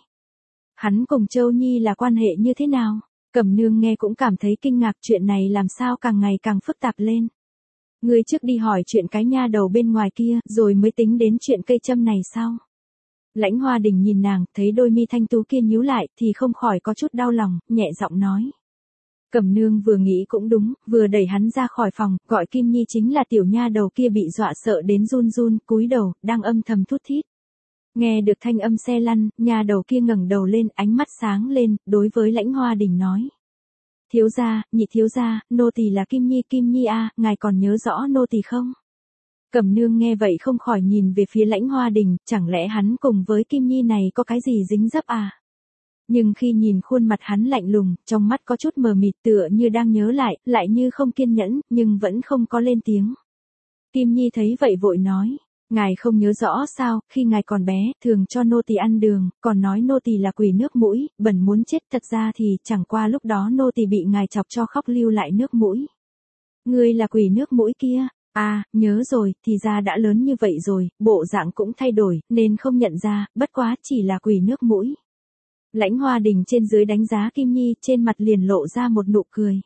Hắn cùng Châu Nhi là quan hệ như thế nào? Cẩm Nương nghe cũng cảm thấy kinh ngạc, chuyện này làm sao càng ngày càng phức tạp lên. Ngươi trước đi hỏi chuyện cái nha đầu bên ngoài kia, rồi mới tính đến chuyện cây châm này sao? Lãnh Hoa Đình nhìn nàng, thấy đôi mi thanh tú kia nhíu lại, thì không khỏi có chút đau lòng, nhẹ giọng nói. Cẩm Nương vừa nghĩ cũng đúng, vừa đẩy hắn ra khỏi phòng, gọi Kim Nhi chính là tiểu nha đầu kia bị dọa sợ đến run run, cúi đầu, đang âm thầm thút thít. Nghe được thanh âm xe lăn, nha đầu kia ngẩng đầu lên, ánh mắt sáng lên, đối với Lãnh Hoa Đình nói. Thiếu gia, nhị thiếu gia, nô tỳ là Kim Nhi, Kim Nhi a, ngài còn nhớ rõ nô tỳ không? Cẩm Nương nghe vậy không khỏi nhìn về phía Lãnh Hoa Đình, chẳng lẽ hắn cùng với Kim Nhi này có cái gì dính dấp à? Nhưng khi nhìn khuôn mặt hắn lạnh lùng, trong mắt có chút mờ mịt tựa như đang nhớ lại, lại như không kiên nhẫn, nhưng vẫn không có lên tiếng. Kim Nhi thấy vậy vội nói, ngài không nhớ rõ sao, khi ngài còn bé, thường cho nô tỳ ăn đường, còn nói nô tỳ là quỷ nước mũi, bẩn muốn chết, thật ra thì chẳng qua lúc đó nô tỳ bị ngài chọc cho khóc lưu lại nước mũi. Ngươi là quỷ nước mũi kia? À, nhớ rồi, thì ra đã lớn như vậy rồi, bộ dạng cũng thay đổi, nên không nhận ra, bất quá chỉ là quỷ nước mũi. Lãnh Hoa Đình trên dưới đánh giá Kim Nhi, trên mặt liền lộ ra một nụ cười.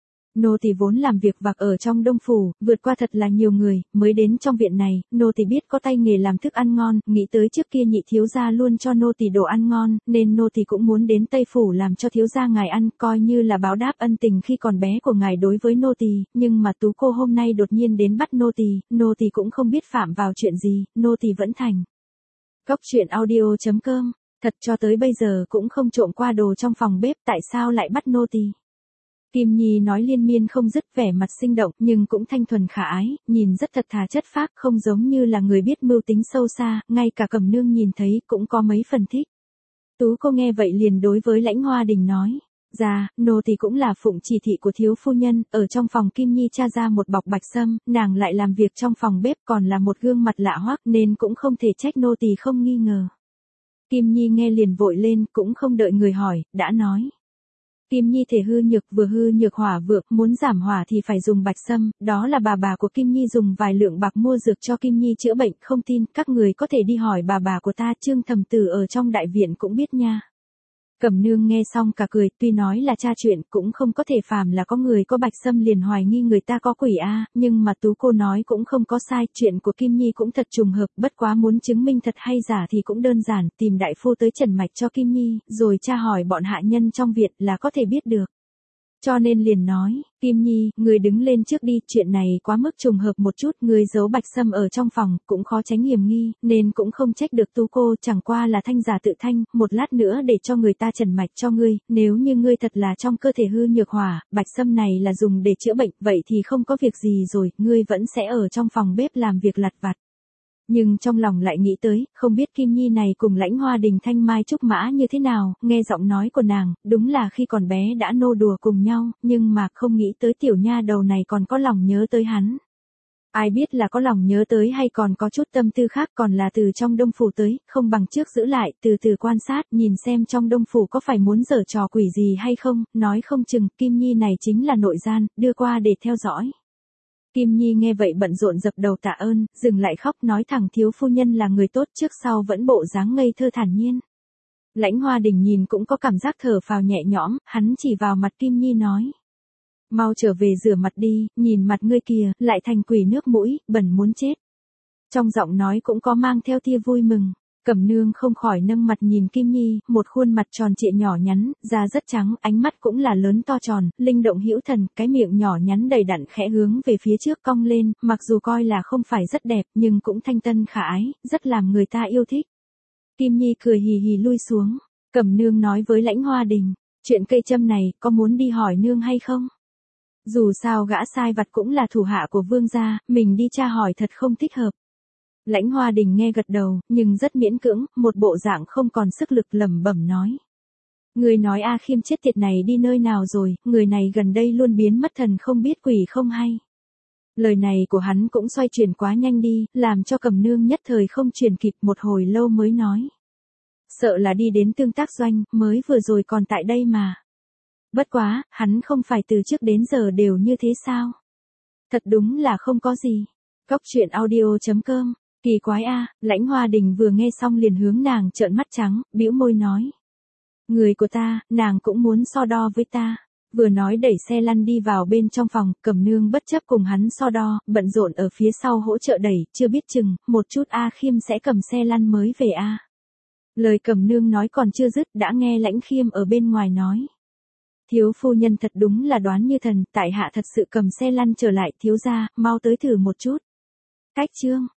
Nô tỳ vốn làm việc vặt ở trong Đông phủ, vượt qua thật là nhiều người, mới đến trong viện này, nô tỳ biết có tay nghề làm thức ăn ngon, nghĩ tới trước kia nhị thiếu gia luôn cho nô tỳ đồ ăn ngon, nên nô tỳ cũng muốn đến Tây phủ làm cho thiếu gia ngài ăn, coi như là báo đáp ân tình khi còn bé của ngài đối với nô tỳ, nhưng mà Tú cô hôm nay đột nhiên đến bắt nô tỳ, nô tỳ cũng không biết phạm vào chuyện gì, nô tỳ vẫn thành. Cóc truyện audio chấm com. Thật cho tới bây giờ cũng không trộm qua đồ trong phòng bếp, tại sao lại bắt nô tỳ? Kim Nhi nói liên miên không dứt, vẻ mặt sinh động, nhưng cũng thanh thuần khả ái, nhìn rất thật thà chất phác, không giống như là người biết mưu tính sâu xa, ngay cả Cẩm Nương nhìn thấy cũng có mấy phần thích. Tú cô nghe vậy liền đối với Lãnh Hoa Đình nói. Dạ, nô tỳ cũng là phụng chỉ thị của thiếu phu nhân, ở trong phòng Kim Nhi tra ra một bọc bạch sâm, nàng lại làm việc trong phòng bếp còn là một gương mặt lạ hoắc, nên cũng không thể trách nô tỳ không nghi ngờ. Kim Nhi nghe liền vội lên, cũng không đợi người hỏi, đã nói. Kim Nhi thể hư nhược, vừa hư nhược hỏa vượng, muốn giảm hỏa thì phải dùng bạch sâm, đó là bà bà của Kim Nhi dùng vài lượng bạc mua dược cho Kim Nhi chữa bệnh, không tin, các người có thể đi hỏi bà bà của ta, Trương Thầm Tử ở trong đại viện cũng biết nha. Cẩm Nương nghe xong cả cười, tuy nói là tra chuyện, cũng không có thể phàm là có người có bạch sâm liền hoài nghi người ta có quỷ a, nhưng mà Tú cô nói cũng không có sai, chuyện của Kim Nhi cũng thật trùng hợp, bất quá muốn chứng minh thật hay giả thì cũng đơn giản, tìm đại phu tới trần mạch cho Kim Nhi, rồi tra hỏi bọn hạ nhân trong viện là có thể biết được. Cho nên liền nói, Kim Nhi, người đứng lên trước đi, chuyện này quá mức trùng hợp một chút, người giấu bạch sâm ở trong phòng, cũng khó tránh hiểm nghi, nên cũng không trách được Tú cô, chẳng qua là thanh giả tự thanh, một lát nữa để cho người ta trần mạch cho ngươi, nếu như ngươi thật là trong cơ thể hư nhược hỏa, bạch sâm này là dùng để chữa bệnh, vậy thì không có việc gì rồi, ngươi vẫn sẽ ở trong phòng bếp làm việc lặt vặt. Nhưng trong lòng lại nghĩ tới, không biết Kim Nhi này cùng Lãnh Hoa Đình thanh mai trúc mã như thế nào, nghe giọng nói của nàng, đúng là khi còn bé đã nô đùa cùng nhau, nhưng mà không nghĩ tới tiểu nha đầu này còn có lòng nhớ tới hắn. Ai biết là có lòng nhớ tới hay còn có chút tâm tư khác, còn là từ trong Đông Phủ tới, không bằng trước giữ lại, từ từ quan sát, nhìn xem trong Đông Phủ có phải muốn giở trò quỷ gì hay không, nói không chừng, Kim Nhi này chính là nội gian, đưa qua để theo dõi. Kim Nhi nghe vậy bận rộn dập đầu tạ ơn, dừng lại khóc nói thẳng thiếu phu nhân là người tốt, trước sau vẫn bộ dáng ngây thơ thản nhiên. Lãnh Hoa Đình nhìn cũng có cảm giác thở phào nhẹ nhõm, hắn chỉ vào mặt Kim Nhi nói. Mau trở về rửa mặt đi, nhìn mặt ngươi kìa, lại thành quỷ nước mũi, bẩn muốn chết. Trong giọng nói cũng có mang theo tia vui mừng. Cẩm Nương không khỏi nâng mặt nhìn Kim Nhi, một khuôn mặt tròn trịa nhỏ nhắn, da rất trắng, ánh mắt cũng là lớn to tròn, linh động hữu thần, cái miệng nhỏ nhắn đầy đặn khẽ hướng về phía trước cong lên, mặc dù coi là không phải rất đẹp, nhưng cũng thanh tân khả ái, rất làm người ta yêu thích. Kim Nhi cười hì hì lui xuống, Cẩm Nương nói với Lãnh Hoa Đình, chuyện cây châm này, có muốn đi hỏi nương hay không? Dù sao gã sai vặt cũng là thủ hạ của vương gia, mình đi tra hỏi thật không thích hợp. Lãnh Hoa Đình nghe gật đầu, nhưng rất miễn cưỡng, một bộ dạng không còn sức lực lẩm bẩm nói. Người nói A Khiêm chết tiệt này đi nơi nào rồi, người này gần đây luôn biến mất thần không biết quỷ không hay. Lời này của hắn cũng xoay chuyển quá nhanh đi, làm cho Cẩm Nương nhất thời không truyền kịp, một hồi lâu mới nói. Sợ là đi đến tương tác doanh, mới vừa rồi còn tại đây mà. Bất quá, hắn không phải từ trước đến giờ đều như thế sao? Thật đúng là không có gì. Cóc truyện audio chấm com, kỳ quái a, Lãnh Hoa Đình vừa nghe xong liền hướng nàng trợn mắt trắng, bĩu môi nói. Người của ta, nàng cũng muốn so đo với ta. Vừa nói đẩy xe lăn đi vào bên trong phòng, Cẩm Nương bất chấp cùng hắn so đo, bận rộn ở phía sau hỗ trợ đẩy, chưa biết chừng, một chút A Khiêm sẽ cầm xe lăn mới về a. Lời Cẩm Nương nói còn chưa dứt, đã nghe Lãnh Khiêm ở bên ngoài nói. Thiếu phu nhân thật đúng là đoán như thần, tại hạ thật sự cầm xe lăn trở lại, thiếu gia, mau tới thử một chút. Cách chương